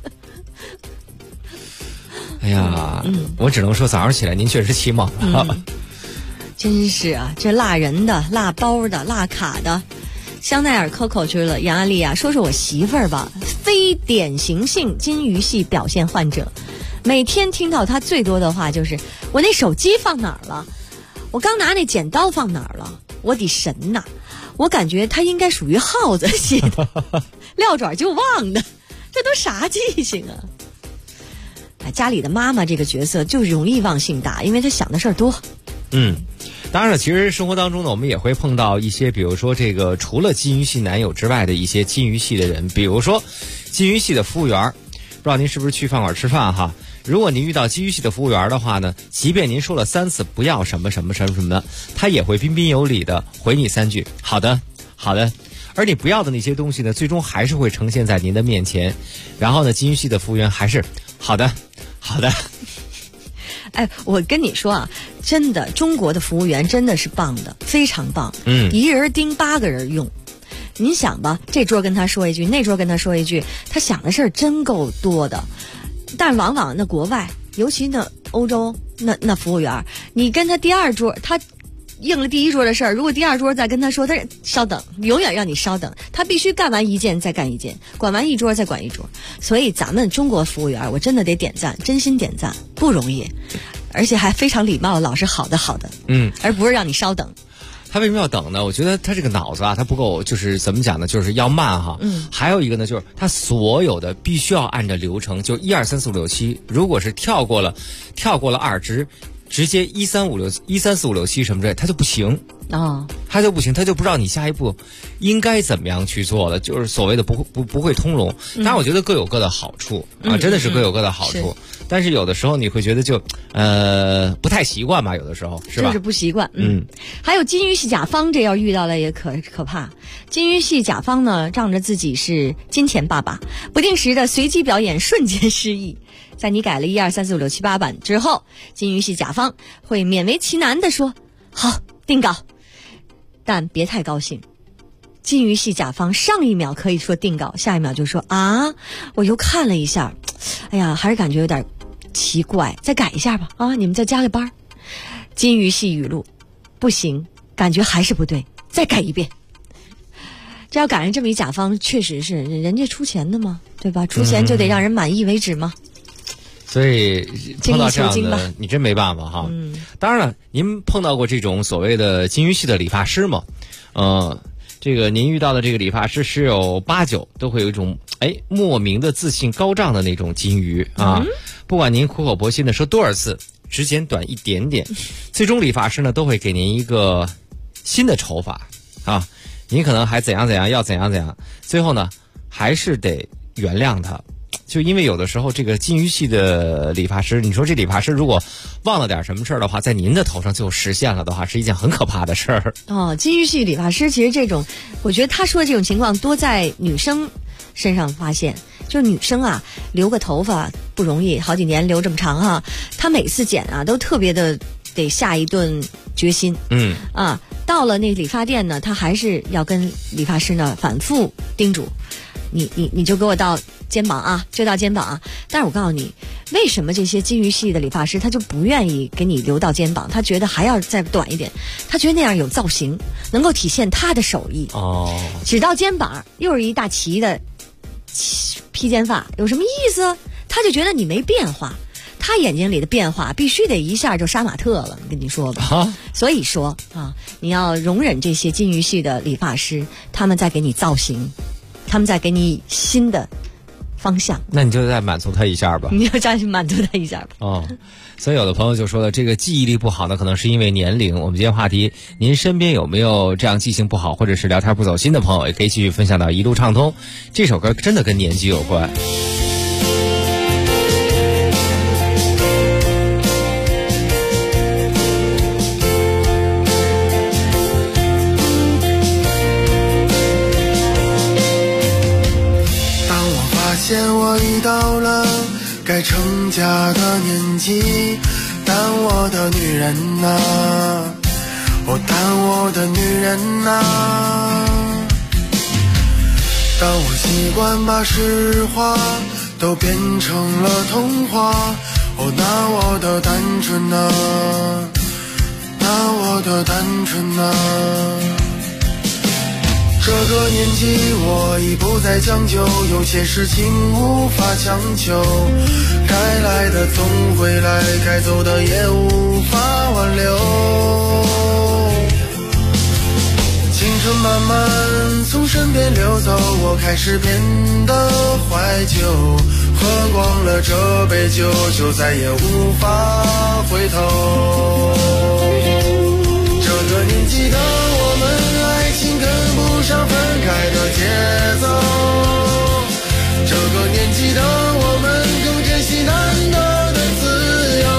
哎呀，我只能说早上起来您确实起猛了。 真是啊，这落人的、落包的、落卡的。香奈儿 Coco 去了，杨安丽啊，说说我媳妇儿吧，非典型性金鱼系表现患者。每天听到他最多的话就是我那手机放哪儿了，我刚拿那剪刀放哪儿了，我的神呐，我感觉他应该属于耗子系的，撂爪就忘的，这都啥记性啊？家里的妈妈这个角色就容易忘性大，因为她想的事儿多。 当然了，其实生活当中呢，我们也会碰到一些，比如说这个除了金鱼系男友之外的一些金鱼系的人，比如说金鱼系的服务员，不知道您是不是去饭馆吃饭哈？如果您遇到金鱼系的服务员的话呢，即便您说了3次不要什么什么什么什么的，他也会彬彬有礼的回你3句好的好的，而你不要的那些东西呢，最终还是会呈现在您的面前，然后呢，金鱼系的服务员还是好的好的。 哎，我跟你说啊，真的，中国的服务员真的是棒的，非常棒。一人盯8个人用。您想吧，这桌跟他说一句，那桌跟他说一句，他想的事儿真够多的。但往往那国外，尤其那欧洲，那服务员，你跟他第2桌，他应了第1桌的事儿，如果第2桌再跟他说，他稍等，永远让你稍等，他必须干完1件再干1件，管完1桌再管1桌。所以咱们中国服务员，我真的得点赞，真心点赞，不容易，而且还非常礼貌，老是好的，而不是让你稍等。 他为什么要等呢？我觉得他这个脑子啊，他不够，就是怎么讲呢？就是要慢哈。还有一个呢，就是他所有的必须要按照流程，就1、2、3、4、5、6、7，如果是跳过了2，直接1、3、5、6、1、3、4、5、6、7什么之类，他就不行。他就不行，他就不知道你下一步应该怎么样去做了，就是所谓的不会通融。当然，我觉得各有各的好处啊，真的是各有各的好处。但是有的时候你会觉得就不太习惯吧，有的时候是吧？ 就是不习惯。还有金鱼系甲方，这要遇到了也可怕。金鱼系甲方呢，仗着自己是金钱爸爸，不定时的随机表演瞬间失忆。在你改了1、2、3、4、5、6、7、8版之后，金鱼系甲方会勉为其难的说好定稿，但别太高兴。金鱼系甲方上一秒可以说定稿，下一秒就说啊，我又看了一下，哎呀，还是感觉有点奇怪，再改一下吧啊，你们再加个班。金鱼系语录，不行，感觉还是不对，再改一遍。这要赶上这么一甲方，确实是人家出钱的嘛，对吧？出钱就得让人满意为止嘛。 所以碰到这样的你真没办法哈。当然了，您碰到过这种所谓的金鱼系的理发师吗？ 这个您遇到的这个理发师十有八九都会有一种莫名的自信高涨的那种金鱼啊。不管您苦口婆心的说多少次，只剪短一点点，最终理发师呢都会给您一个新的丑法啊。您可能还怎样怎样，要怎样怎样，最后呢还是得原谅他。就因为有的时候这个金鱼系的理发师，你说这理发师如果忘了点什么事儿的话，在您的头上就实现了的话，是一件很可怕的事儿。 哦，金鱼系理发师其实这种，我觉得他说的这种情况多在女生身上发现。就是女生啊，留个头发不容易，好几年留这么长哈，她每次剪啊都特别的得下一顿决心。到了那理发店呢，她还是要跟理发师呢反复叮嘱，你就给我到肩膀啊，就到肩膀啊。但是我告诉你，为什么这些金鱼系的理发师他就不愿意给你留到肩膀？他觉得还要再短一点，他觉得那样有造型，能够体现他的手艺。只到肩膀又是一大齐的披肩发，有什么意思？他就觉得你没变化，他眼睛里的变化必须得一下就杀马特了，跟你说吧。所以说啊，你要容忍这些金鱼系的理发师，他们在给你造型，他们在给你新的方向， 那你就再满足他一下吧。 你就再去满足他一下吧。所以有的朋友就说了，这个记忆力不好呢，可能是因为年龄。我们今天话题，您身边有没有这样记性不好或者是聊天不走心的朋友，也可以继续分享到一路畅通。这首歌真的跟年纪有关。 现我已到了该成家的年纪，但我的女人呐，但我的女人呐，当我习惯把实话都变成了童话，那我的单纯呐，那我的单纯呐。这个年纪我已不再将就，有些事情无法强求，该来的总会来，该走的也无法挽留。青春慢慢从身边流走，我开始变得怀旧，喝光了这杯酒，就再也无法回头。这个年纪的我们，爱情跟不上分开的节奏，这个年纪的我们更珍惜难得的自由，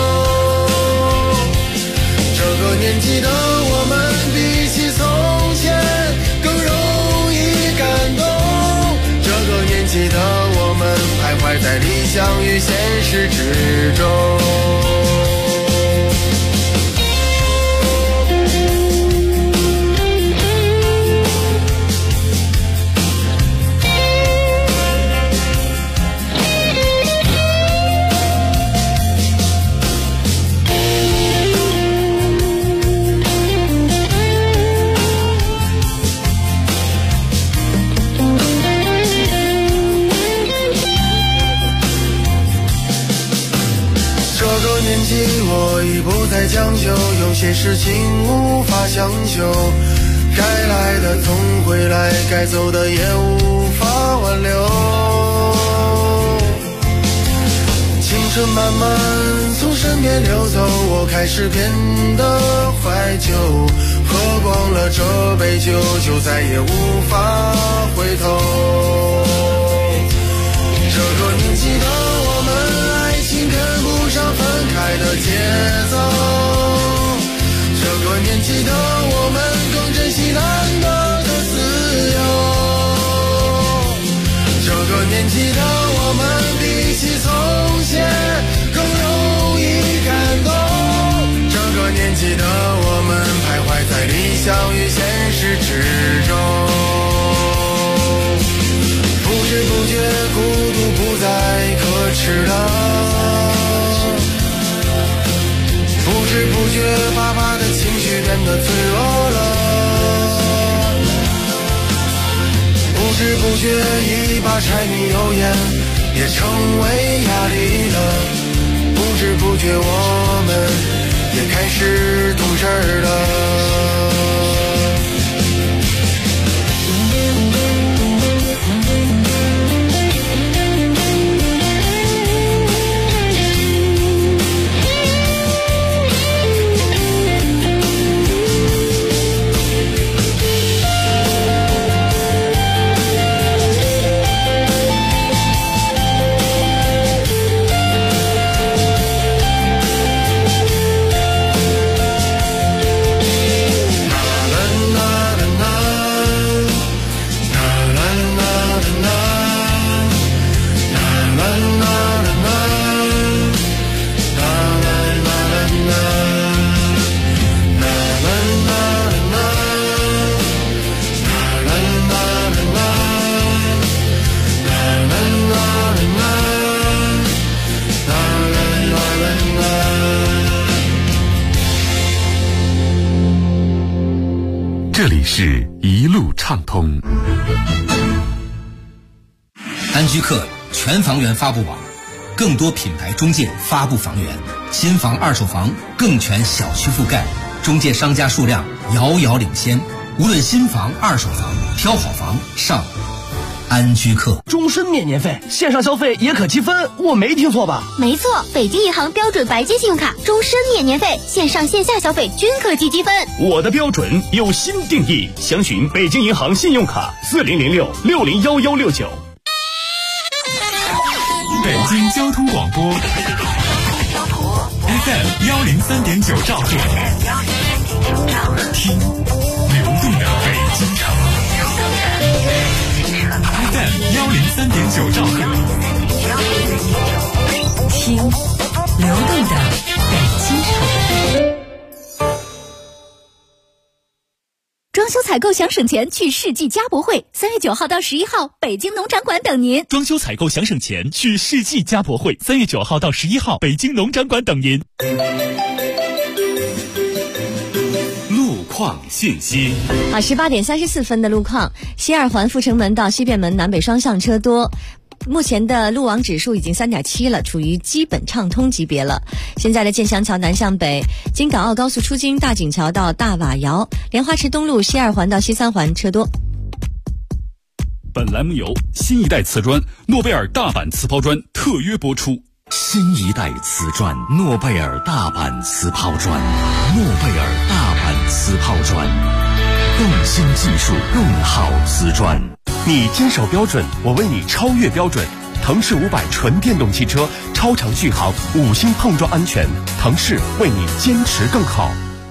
这个年纪的我们比起从前更容易感动，这个年纪的我们徘徊在理想与现实之中。我已不再将就，有些事情无法强求，该来的总会来，该走的也无法挽留。青春慢慢从身边流走，我开始变得怀旧，喝光了这杯酒，就再也无法回头。这个年纪的我们，爱情跟不上分开的节奏，这个年纪的我们更珍惜难得的自由，这个年纪的我们比起从前更容易感动，这个年纪的我们徘徊在理想与现实之中，不知不觉孤独不再可耻了，不知不觉爸爸的情绪变得脆弱了，不知不觉一把柴米油盐也成为压力了，不知不觉我们也开始懂事了。 这里是一路畅通。 安居客全房源发布网，更多品牌中介发布房源，新房二手房更全小区覆盖，中介商家数量遥遥领先。无论新房二手房，挑好房上安居客。 终身免年费，线上消费也可积分，我没听错吧？ 没错，北京银行标准白金信用卡终身免年费，线上线下消费均可积积分。 我的标准有新定义，详询北京银行信用卡4006601169。 北京交通广播 FM103.9兆赫，听流动的北京城。FM103.9兆赫， 听流动的北京城。 装修采购想省钱，去世纪家博会，3月9号到11号，北京农展馆等您。 装修采购想省钱，去世纪家博会，3月9号到11号，北京农展馆等您。 路况信息。 好，18点34分的路况，西二环阜成门到西便门南北双向车多。目前的路网指数已经3.7了，处于基本畅通级别了。现在的建祥桥南向北，京港澳高速出京大井桥到大瓦窑，莲花池东路西二环到西三环车多。 本栏目由新一代瓷砖诺贝尔大阪瓷抛砖特约播出。 新一代瓷砖诺贝尔大阪瓷抛砖，诺贝尔大阪瓷抛砖，更新技术，更好瓷砖。 你坚守标准，我为你超越标准。腾势500纯电动汽车，超长续航，5星碰撞安全。腾势为你坚持更好。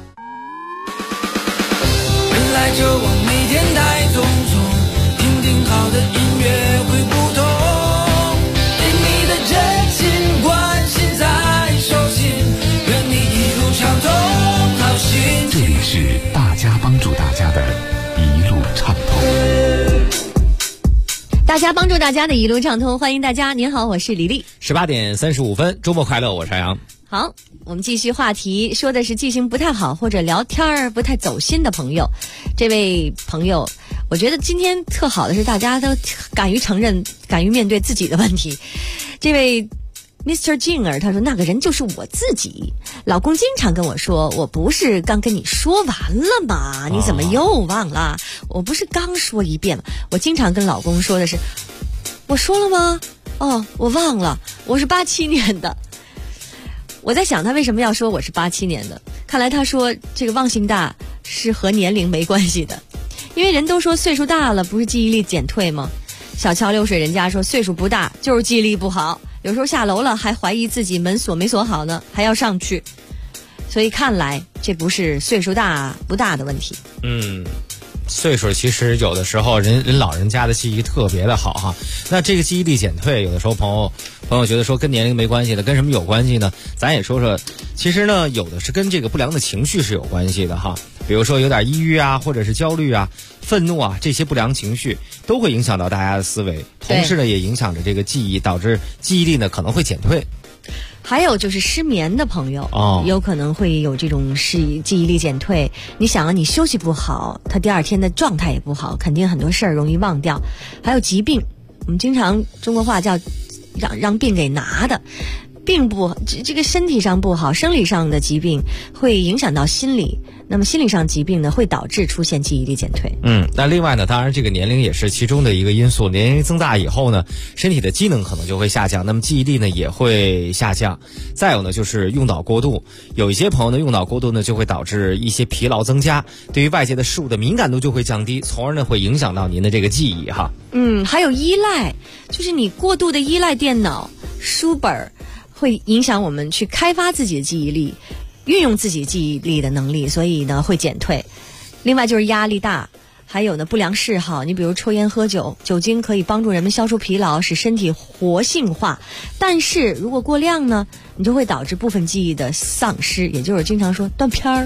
本来就往每天带匆匆，听听好的音乐会不同。对你的真心关心在手心，愿你一路畅通，好心情。 这里是大家帮助大家的一路畅通。 大家帮助大家的一路畅通，欢迎大家。您好，我是李丽。 18点35分，周末快乐，我是杨。 好，我们继续话题，说的是记性不太好或者聊天不太走心的朋友。这位朋友，我觉得今天特好的是大家都敢于承认，敢于面对自己的问题。这位Mr. 静儿他说，那个人就是我自己，老公经常跟我说，我不是刚跟你说完了吗？你怎么又忘了？我不是刚说一遍吗？我经常跟老公说的是，我说了吗？哦，我忘了，我是87年的。我在想他为什么要说我是87年的，看来他说这个忘性大是和年龄没关系的，因为人都说岁数大了不是记忆力减退吗？小桥流水人家说岁数不大就是记忆力不好，有时候下楼了还怀疑自己门锁没锁好呢，还要上去。所以看来这不是岁数大不大的问题。 岁数其实有的时候人老人家的记忆特别的好哈。那这个记忆力减退，有的时候朋友觉得说跟年龄没关系的，跟什么有关系呢？咱也说说，其实呢有的是跟这个不良的情绪是有关系的哈。比如说有点抑郁啊，或者是焦虑啊、愤怒啊，这些不良情绪都会影响到大家的思维，同时呢也影响着这个记忆，导致记忆力呢可能会减退。 还有就是失眠的朋友有可能会有这种记忆力减退。你想啊，你休息不好，他第二天的状态也不好，肯定很多事儿容易忘掉。还有疾病，我们经常中国话叫让病给拿的，病不这个身体上不好，生理上的疾病会影响到心理，那么心理上疾病呢会导致出现记忆力减退。 那另外呢，当然这个年龄也是其中的一个因素，年龄增大以后呢，身体的机能可能就会下降，那么记忆力呢也会下降。再有呢就是用脑过度，有一些朋友呢用脑过度呢就会导致一些疲劳增加，对于外界的事物的敏感度就会降低，从而呢会影响到您的这个记忆哈。 还有依赖，就是你过度的依赖电脑、书本，会影响我们去开发自己的记忆力，运用自己记忆力的能力，所以呢会减退。另外就是压力大，还有呢不良嗜好，你比如抽烟喝酒，酒精可以帮助人们消除疲劳，使身体活性化，但是如果过量呢，你就会导致部分记忆的丧失，也就是经常说断片儿。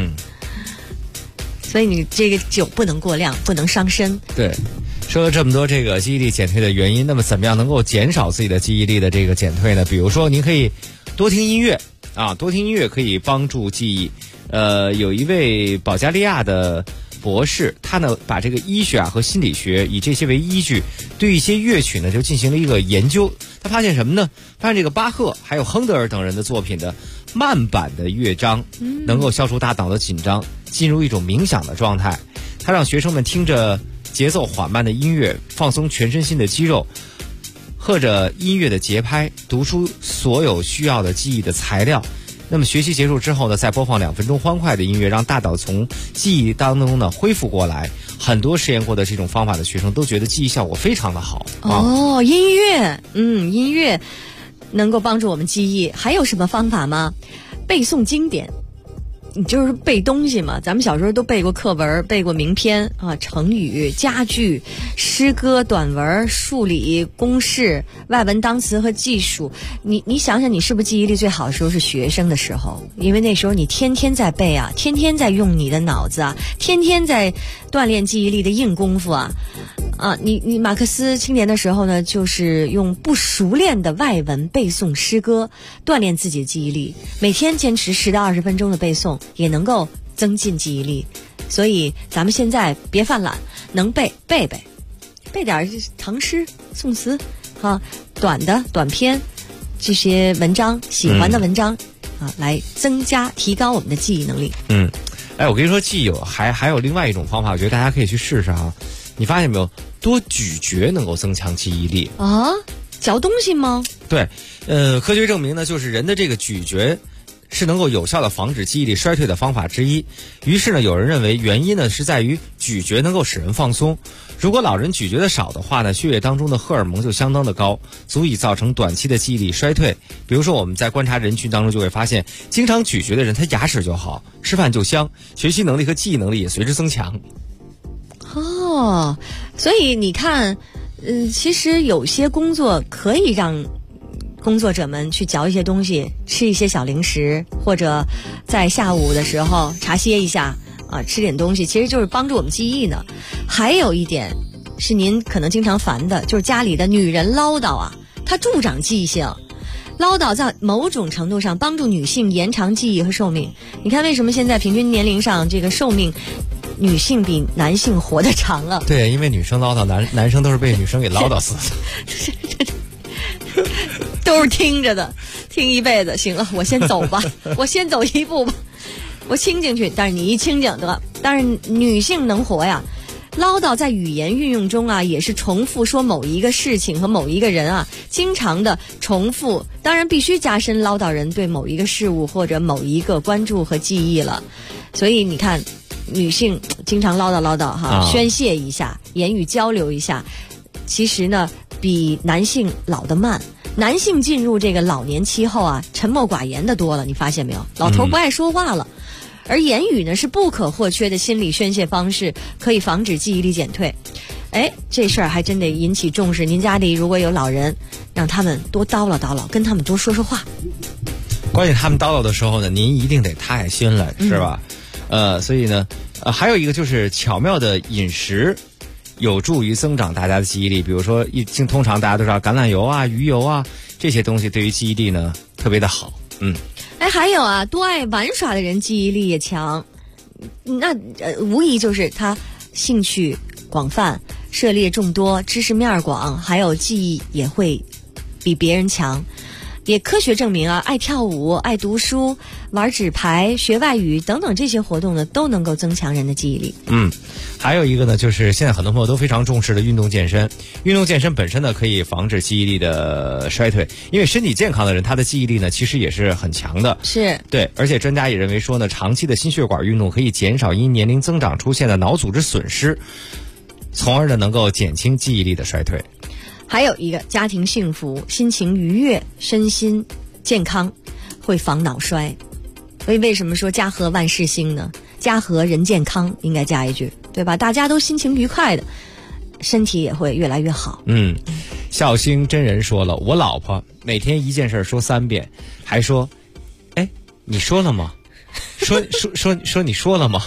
所以你这个酒不能过量，不能伤身。 对，说了这么多这个记忆力减退的原因，那么怎么样能够减少自己的记忆力的这个减退呢？比如说您可以多听音乐啊，多听音乐可以帮助记忆。有一位保加利亚的博士，他呢把这个医学和心理学以这些为依据，对一些乐曲呢就进行了一个研究。他发现什么呢？发现这个巴赫还有亨德尔等人的作品的慢板的乐章能够消除大脑的紧张，进入一种冥想的状态。他让学生们听着节奏缓慢的音乐，放松全身心的肌肉，和着音乐的节拍，读出所有需要的记忆的材料。那么学习结束之后呢，再播放2分钟欢快的音乐，让大脑从记忆当中呢恢复过来。很多实验过的这种方法的学生都觉得记忆效果非常的好。 音乐，音乐能够帮助我们记忆。还有什么方法吗？背诵经典。你就是背东西嘛，咱们小时候都背过课文，背过名篇啊，成语、佳句、诗歌、短文、数理、公式、外文单词和技术。你想想，你是不是记忆力最好的时候是学生的时候？因为那时候你天天在背啊，天天在用你的脑子啊，天天在锻炼记忆力的硬功夫啊。你马克思青年的时候呢，就是用不熟练的外文背诵诗歌，锻炼自己的记忆力。每天坚持10到20分钟的背诵，也能够增进记忆力。所以咱们现在别犯懒，能背点唐诗宋词短的短篇，这些文章喜欢的文章来提高我们的记忆能力。 我跟你说，记忆还有另外一种方法，我觉得大家可以去试试啊。你发现没有，多咀嚼能够增强记忆力啊？嚼东西吗？ 对，科学证明呢，就是人的这个咀嚼是能够有效的防止记忆力衰退的方法之一。于是呢，有人认为原因呢是在于咀嚼能够使人放松。如果老人咀嚼的少的话呢，血液当中的荷尔蒙就相当的高，足以造成短期的记忆力衰退。比如说我们在观察人群当中就会发现，经常咀嚼的人他牙齿就好，吃饭就香，学习能力和记忆能力也随之增强。 所以你看，其实有些工作可以让工作者们去嚼一些东西，吃一些小零食，或者在下午的时候茶歇一下吃点东西，其实就是帮助我们记忆呢。还有一点是您可能经常烦的，就是家里的女人唠叨它助长记性。唠叨在某种程度上帮助女性延长记忆和寿命。你看为什么现在平均年龄上这个寿命女性比男性活得长啊？ 对，因为女生唠叨，男生都是被女生给唠叨死的。 都是听着的，听一辈子。行了，我先走吧，我先走一步吧，我听进去。但是你一清静得，但是女性能活呀。唠叨在语言运用中也是重复说某一个事情和某一个人经常的重复，当然必须加深唠叨人对某一个事物或者某一个关注和记忆了。所以你看，女性经常唠叨宣泄一下，言语交流一下，其实呢比男性老得慢。男性进入这个老年期后沉默寡言的多了，你发现没有？老头不爱说话了。而言语呢是不可或缺的心理宣泄方式，可以防止记忆力减退。这事儿还真得引起重视。您家里如果有老人，让他们多叨唠叨唠，跟他们多说说话。 关键他们叨唠的时候呢，您一定得踏下心来，是吧？所以呢，还有一个就是巧妙的饮食，有助于增长大家的记忆力。比如说，通常大家都知道橄榄油鱼油这些东西对于记忆力呢特别的好。 还有多爱玩耍的人记忆力也强，那无疑就是他兴趣广泛，涉猎众多，知识面广，还有记忆也会比别人强。也科学证明爱跳舞、爱读书、玩纸牌、学外语等等这些活动呢，都能够增强人的记忆力。 还有一个呢，就是现在很多朋友都非常重视的运动健身。运动健身本身呢，可以防止记忆力的衰退，因为身体健康的人，他的记忆力呢，其实也是很强的。 是对，而且专家也认为说呢，长期的心血管运动可以减少因年龄增长出现的脑组织损失，从而呢能够减轻记忆力的衰退。 还有一个，家庭幸福、心情愉悦、身心健康，会防脑衰。所以为什么说家和万事兴呢？家和人健康应该加一句，对吧？大家都心情愉快的，身体也会越来越好。 孝兴真人说了，我老婆每天一件事说3遍，还说你说了吗？说你说了吗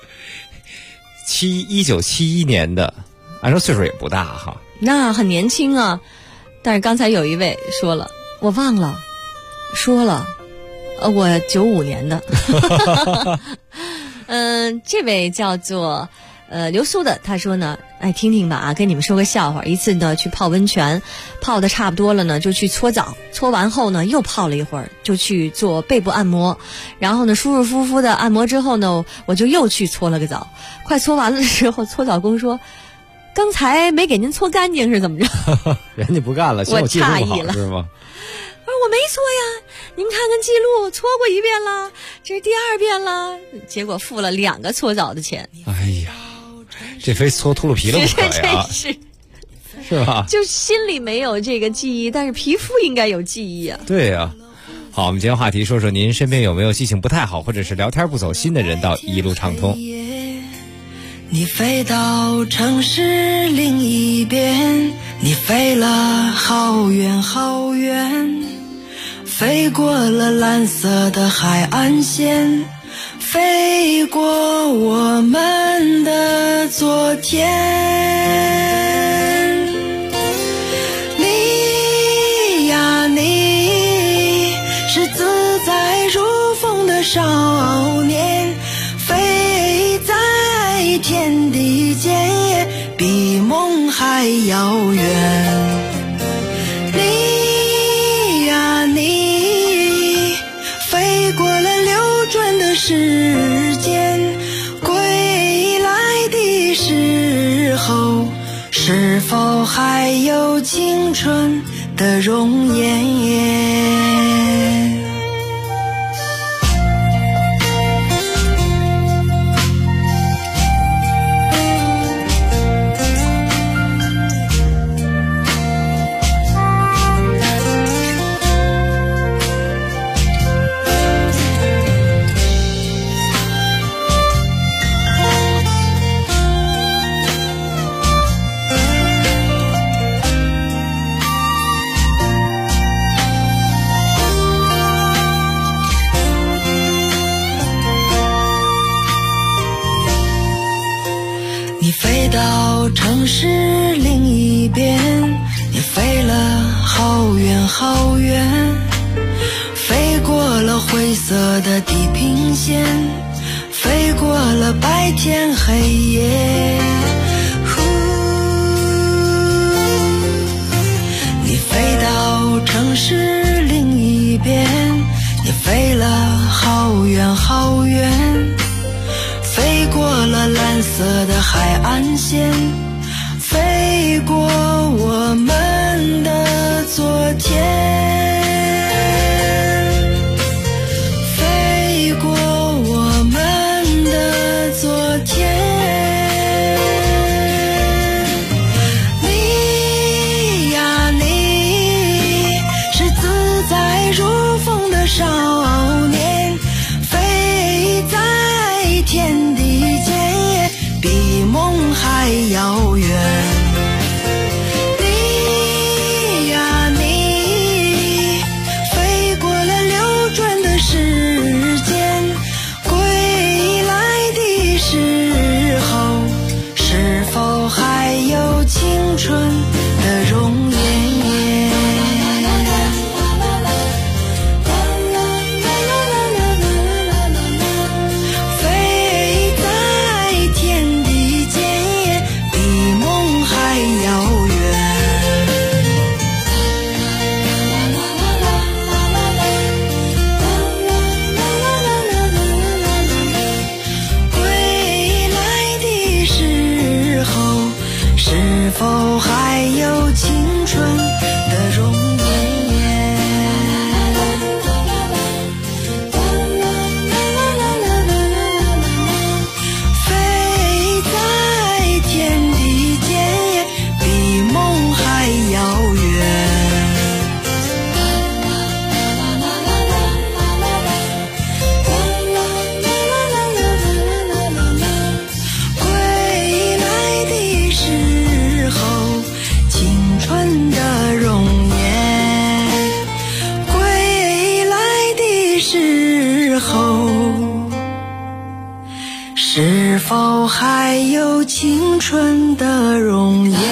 ？1971年的，按说岁数也不大哈， 那很年轻啊。但是刚才有一位说了，我忘了说了，我95年的。这位叫做流苏的他说呢，哎，听听吧啊，跟你们说个笑话。一次呢去泡温泉，泡的差不多了呢，就去搓澡，搓完后呢又泡了一会儿，就去做背部按摩，然后呢舒舒服服的按摩之后呢，我就又去搓了个澡。快搓完了的时候，搓澡工说，刚才没给您搓干净是怎么着？ 人家不干了， 我诧异了是吗？ 我没搓呀，您看看记录，搓过1遍了，这是第2遍了，结果付了2个搓澡的钱。 哎呀，这非搓秃噜皮了不可呀，是吧？ 就心里没有这个记忆，但是皮肤应该有记忆啊。 对呀。好，我们今天话题说说您身边有没有记性不太好，或者是聊天不走心的人，到一路畅通。 你飞到城市另一边，你飞了好远好远，飞过了蓝色的海岸线，飞过我们的昨天。你呀你，是自在如风的少年，飞在天地间，比梦还遥远。你呀你，飞过了流转的时间，归来的时候，是否还有青春的容颜？你飞到城市另一边，你飞了好远好远，飞过了灰色的地平线，飞过了白天黑夜。你飞到城市另一边，你飞了好远好远，飞过了蓝色的海岸线，飞过我们的昨天，飞过我们的昨天。你呀你，是自在如风的少年，飞在天地间，比梦还遥远。你呀你，飞过了流转的时间，归来的时候，是否还有青春的容颜？是否还有青春的容颜？飞在天地间，比梦还遥远。归来的时候，青春的容颜，归来的时候，是否还有青春的容颜？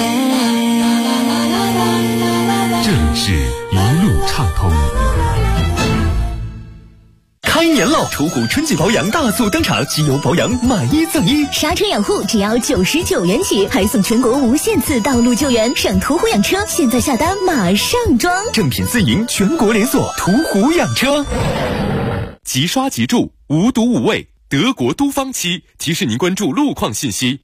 这里是一路畅通。 开开年喽！途虎春季保养大促登场，机油保养买1赠1， 刹车养护只要99元起，还送全国无限次道路救援。上途虎养车，现在下单马上装。 正品自营，全国连锁，途虎养车。即刷即住，无毒无味，德国都方漆提示您关注路况信息。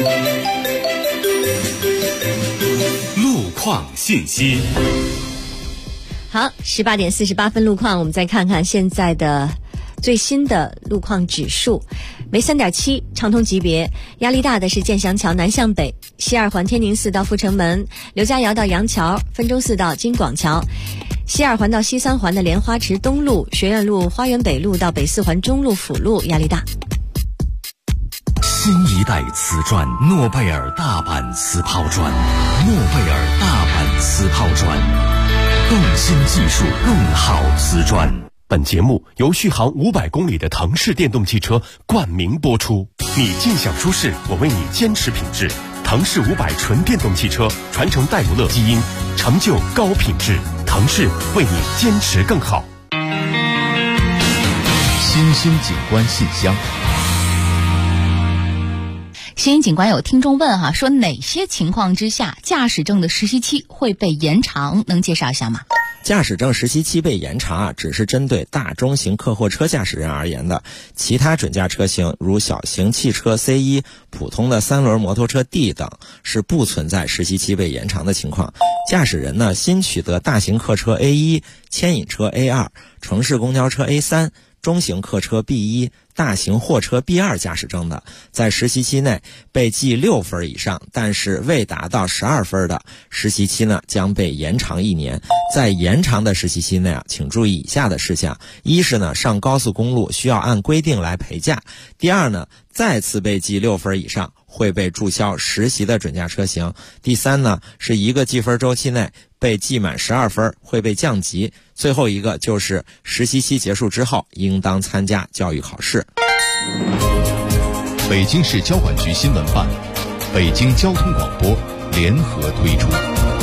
路况信息。 好，18点48分路况，我们再看看现在的最新的路况指数，为3.7，畅通级别。压力大的是建祥桥南向北，西二环天宁寺到阜成门，刘家窑到杨桥，汾州寺到金广桥，西二环到西三环的莲花池东路、学院路、花园北路到北四环中路辅路压力大。 新一代瓷砖，诺贝尔大阪瓷抛砖，诺贝尔大阪瓷抛砖，更新技术，更好瓷砖。 本节目由续航500公里的腾势电动汽车冠名播出。你尽享舒适，我为你坚持品质。腾势500纯电动汽车传承戴姆勒基因，成就高品质。腾势为你坚持更好。 新兴景观信箱。 新兴警官有听众问说哪些情况之下驾驶证的实习期会被延长，能介绍一下吗？ 驾驶证实习期被延长只是针对大中型客货车驾驶人而言的，其他准驾车型如小型汽车 C1、普通的3轮摩托车 D 等是不存在实习期被延长的情况。驾驶人呢，新取得大型客车 A1、牵引车 A2、城市公交车 A3、中型客车 B1、大型货车 B2 驾驶证的，在实习期内被记6分以上，但是未达到12分的，实习期呢将被延长1年。在延长的实习期内请注意以下的事项：一是呢，上高速公路需要按规定来陪驾；第二呢，再次被记6分以上会被注销实习的准驾车型；第三呢，是1个记分周期内被记满12分会被降级；最后一个就是实习期结束之后应当参加教育考试。 北京市交管局新闻办、北京交通广播联合推出。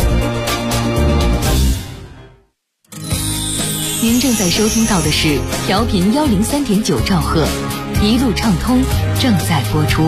您正在收听到的是调频103.9兆赫，一路畅通正在播出。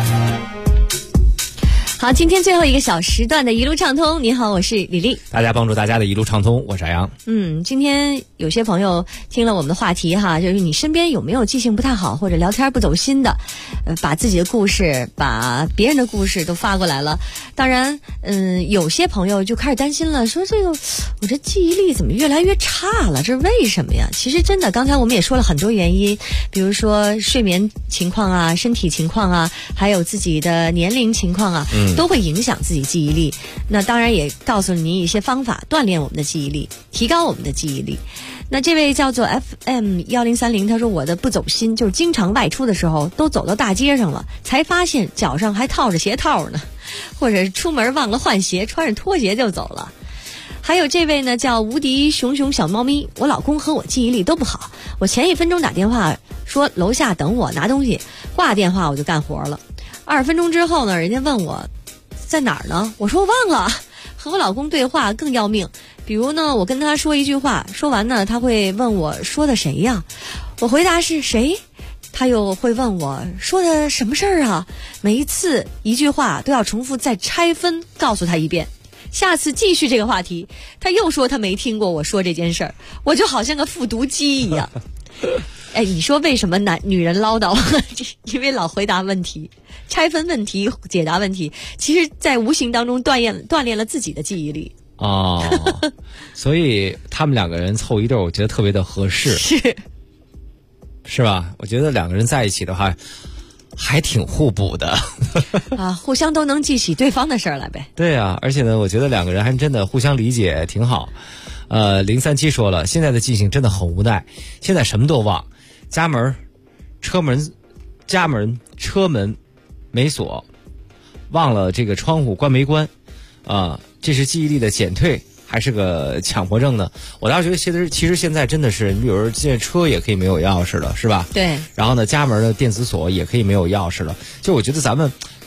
好，今天最后一个小时段的一路畅通，你好，我是李丽。 大家帮助大家的一路畅通，我是艾阳。 今天有些朋友听了我们的话题就是你身边有没有记性不太好或者聊天不走心的，把自己的故事把别人的故事都发过来了。当然有些朋友就开始担心了，说我这记忆力怎么越来越差了，这是为什么呀？其实真的刚才我们也说了很多原因，比如说睡眠情况身体情况还有自己的年龄情况都会影响自己记忆力。那当然也告诉你一些方法锻炼我们的记忆力，提高我们的记忆力。那这位叫做 FM1030， 他说我的不走心就是经常外出的时候都走到大街上了，才发现脚上还套着鞋套呢，或者是出门忘了换鞋，穿着拖鞋就走了。还有这位呢叫无敌熊熊小猫咪，我老公和我记忆力都不好，我前1分钟打电话说楼下等我拿东西，挂电话我就干活了，20分钟之后呢，人家问我在哪儿呢，我说我忘了。和我老公对话更要命，比如呢，我跟他说一句话，说完呢，他会问我说的谁呀？我回答是谁，他又会问我说的什么事儿啊？每一次一句话都要重复再拆分告诉他一遍。下次继续这个话题，他又说他没听过我说这件事儿，我就好像个复读机一样。你说为什么女人唠叨？因为老回答问题，拆分问题，解答问题，其实在无形当中锻炼了自己的记忆力。 所以他们2个人凑一对，我觉得特别的合适，是吧？我觉得2个人在一起的话还挺互补的互相都能记起对方的事儿来呗。 对啊，而且呢，我觉得2个人还真的互相理解挺好。037说了，现在的记性真的很无奈，现在什么都忘，家门车门没锁，忘了这个窗户关没关这是记忆力的减退还是个强迫症呢？我倒觉得其实现在真的是，你比如说现在车也可以没有钥匙了，是吧？ 对。 然后呢，家门的电子锁也可以没有钥匙了。就我觉得咱们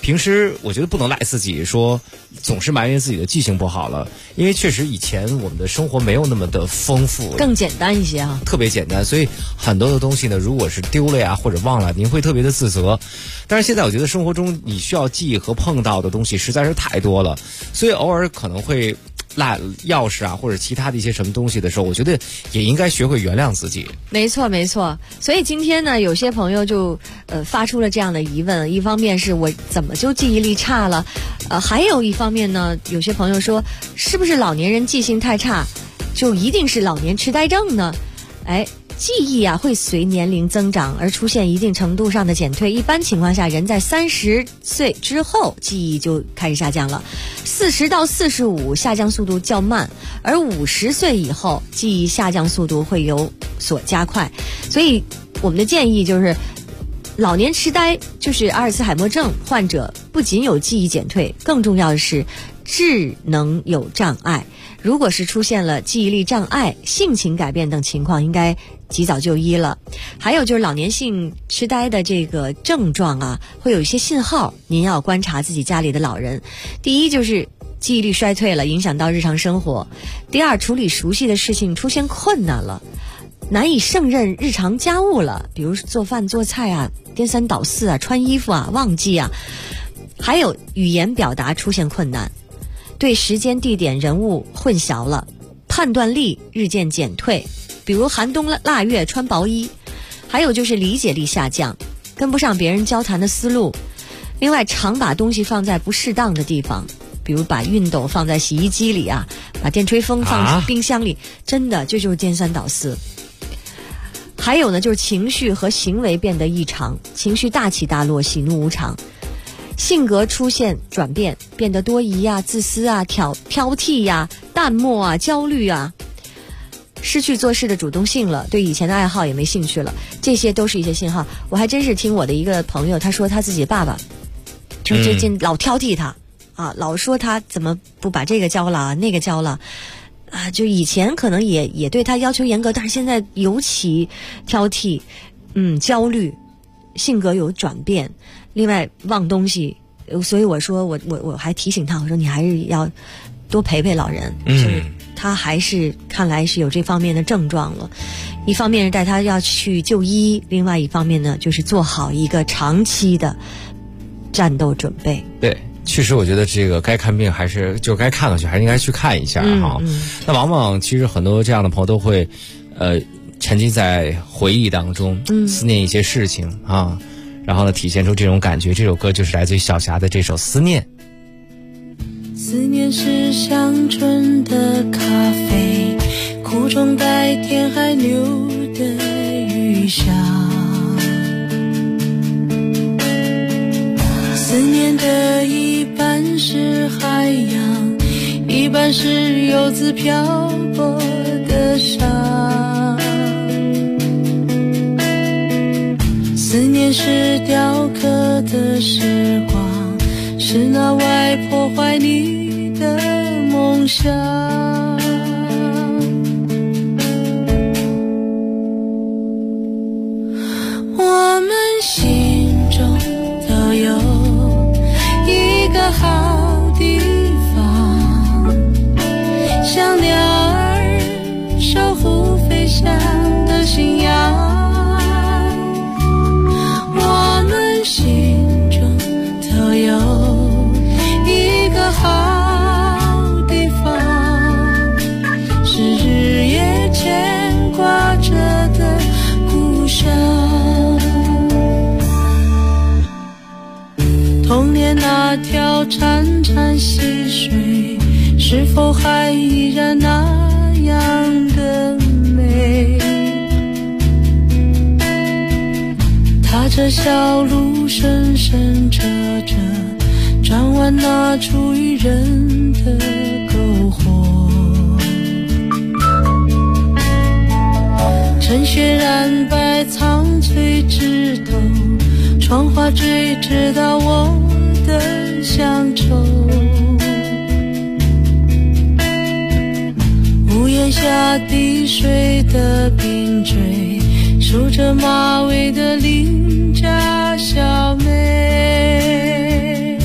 平时我觉得不能赖自己说总是埋怨自己的记性不好了，因为确实以前我们的生活没有那么的丰富， 更简单一些啊， 特别简单，所以很多的东西呢，如果是丢了呀或者忘了，您会特别的自责。但是现在我觉得生活中你需要记和碰到的东西实在是太多了，所以偶尔可能会落钥匙啊或者其他的一些什么东西的时候，我觉得也应该学会原谅自己。 没错没错，所以今天呢，有些朋友就发出了这样的疑问，一方面是我怎么就记忆力差了，还有一方面呢，有些朋友说是不是老年人记性太差就一定是老年痴呆症呢？记忆啊会随年龄增长而出现一定程度上的减退，一般情况下人在30岁之后记忆就开始下降了，40到45下降速度较慢，而50岁以后记忆下降速度会有所加快。所以我们的建议就是老年痴呆就是阿尔茨海默症患者不仅有记忆减退，更重要的是智能有障碍。如果是出现了记忆力障碍、性情改变等情况，应该及早就医了。还有就是老年性痴呆的这个症状啊，会有一些信号，您要观察自己家里的老人。第一就是记忆力衰退了，影响到日常生活；第二，处理熟悉的事情出现困难了，难以胜任日常家务了，比如做饭做菜啊，颠三倒四啊，穿衣服啊，忘记啊。还有语言表达出现困难，对时间地点人物混淆了，判断力日渐减退，比如寒冬腊月穿薄衣。还有就是理解力下降，跟不上别人交谈的思路。另外常把东西放在不适当的地方，比如把熨斗放在洗衣机里啊，把电吹风放冰箱里，真的这就是颠三倒四。还有呢就是情绪和行为变得异常，情绪大起大落，喜怒无常，性格出现转变，变得多疑啊、自私啊、挑剔呀、淡漠啊、焦虑啊，失去做事的主动性了，对以前的爱好也没兴趣了，这些都是一些信号。我还真是听我的一个朋友，他说他自己爸爸就最近老挑剔他啊，老说他怎么不把这个交了那个交了啊，就以前可能也对他要求严格，但是现在尤其挑剔，焦虑，性格有转变，另外忘东西。所以我说我还提醒他，我说你还是要多陪陪老人，就是他还是看来是有这方面的症状了。一方面是带他要去就医，另外一方面呢就是做好一个长期的战斗准备。 对，确实我觉得这个该看病还是就该看去，还是应该去看一下哈。那往往其实很多这样的朋友都会沉浸在回忆当中，思念一些事情啊，然后呢体现出这种感觉。这首歌就是来自于小霞的这首《思念》。 思念是香醇的咖啡，苦中带甜还留的余香。思念的一半是海洋，一半是游子漂泊的沙。思念是雕刻的时光，是那外破坏你的梦想。我们心中都有一个好地方，像鸟儿守护飞翔的信仰。我们心中都有一个好地方，是日夜牵挂着的故乡。童年那条潺潺溪水，是否还依然那样的美？踏着小路深深折着，转弯那处于人的篝火。趁雪染白苍翠枝头，窗花坠直到我的乡愁。屋檐下滴水的冰锥，梳着马尾的邻家小妹。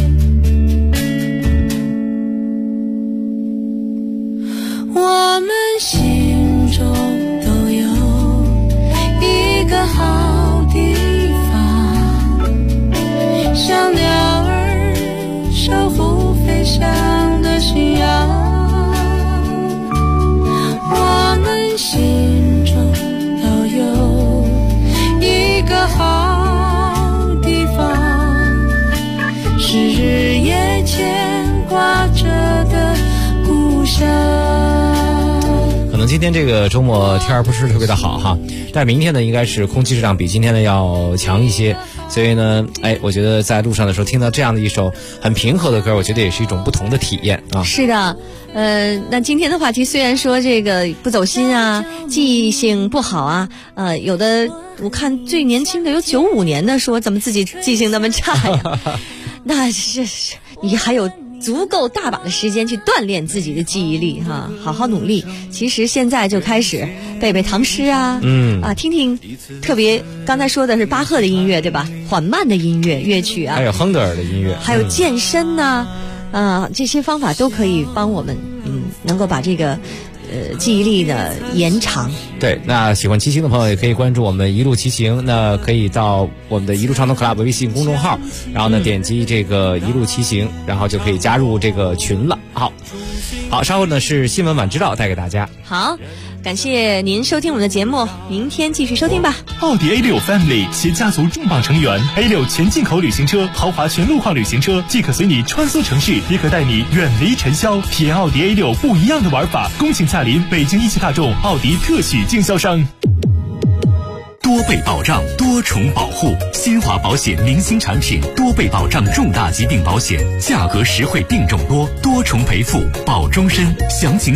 日夜牵挂着的故乡。 可能今天这个周末天儿不是特别的好哈，但明天呢应该是空气质量比今天的要强一些，所以呢，我觉得在路上的时候听到这样的一首很平和的歌，我觉得也是一种不同的体验啊。 是的，那今天的话题虽然说这个不走心啊，记忆性不好啊，有的我看最年轻的有95年的说怎么自己记性那么差呀，那是你还有足够大把的时间去锻炼自己的记忆力哈，好好努力。其实现在就开始背背唐诗啊，听听特别刚才说的是巴赫的音乐对吧？缓慢的音乐乐曲啊， 还有亨德尔的音乐， 还有健身呐，这些方法都可以帮我们能够把这个记忆力呢延长。 对，那喜欢骑行的朋友也可以关注我们一路骑行，那可以到我们的一路畅通 Club 微信公众号，然后呢点击这个一路骑行，然后就可以加入这个群了。好，稍后呢是新闻晚知道带给大家。 好，感谢您收听我们的节目，明天继续收听吧。 奥迪 A6 Family 携家族重磅成员 A6 全进口旅行车，豪华全路况旅行车，既可随你穿梭城市，也可带你远离尘嚣，体验奥迪 A6 不一样的玩法。恭请驾临北京一汽大众奥迪特许经销商。 多倍保障，多重保护，新华保险明星产品，多倍保障重大疾病保险，价格实惠，病种多，多重赔付，保终身。详情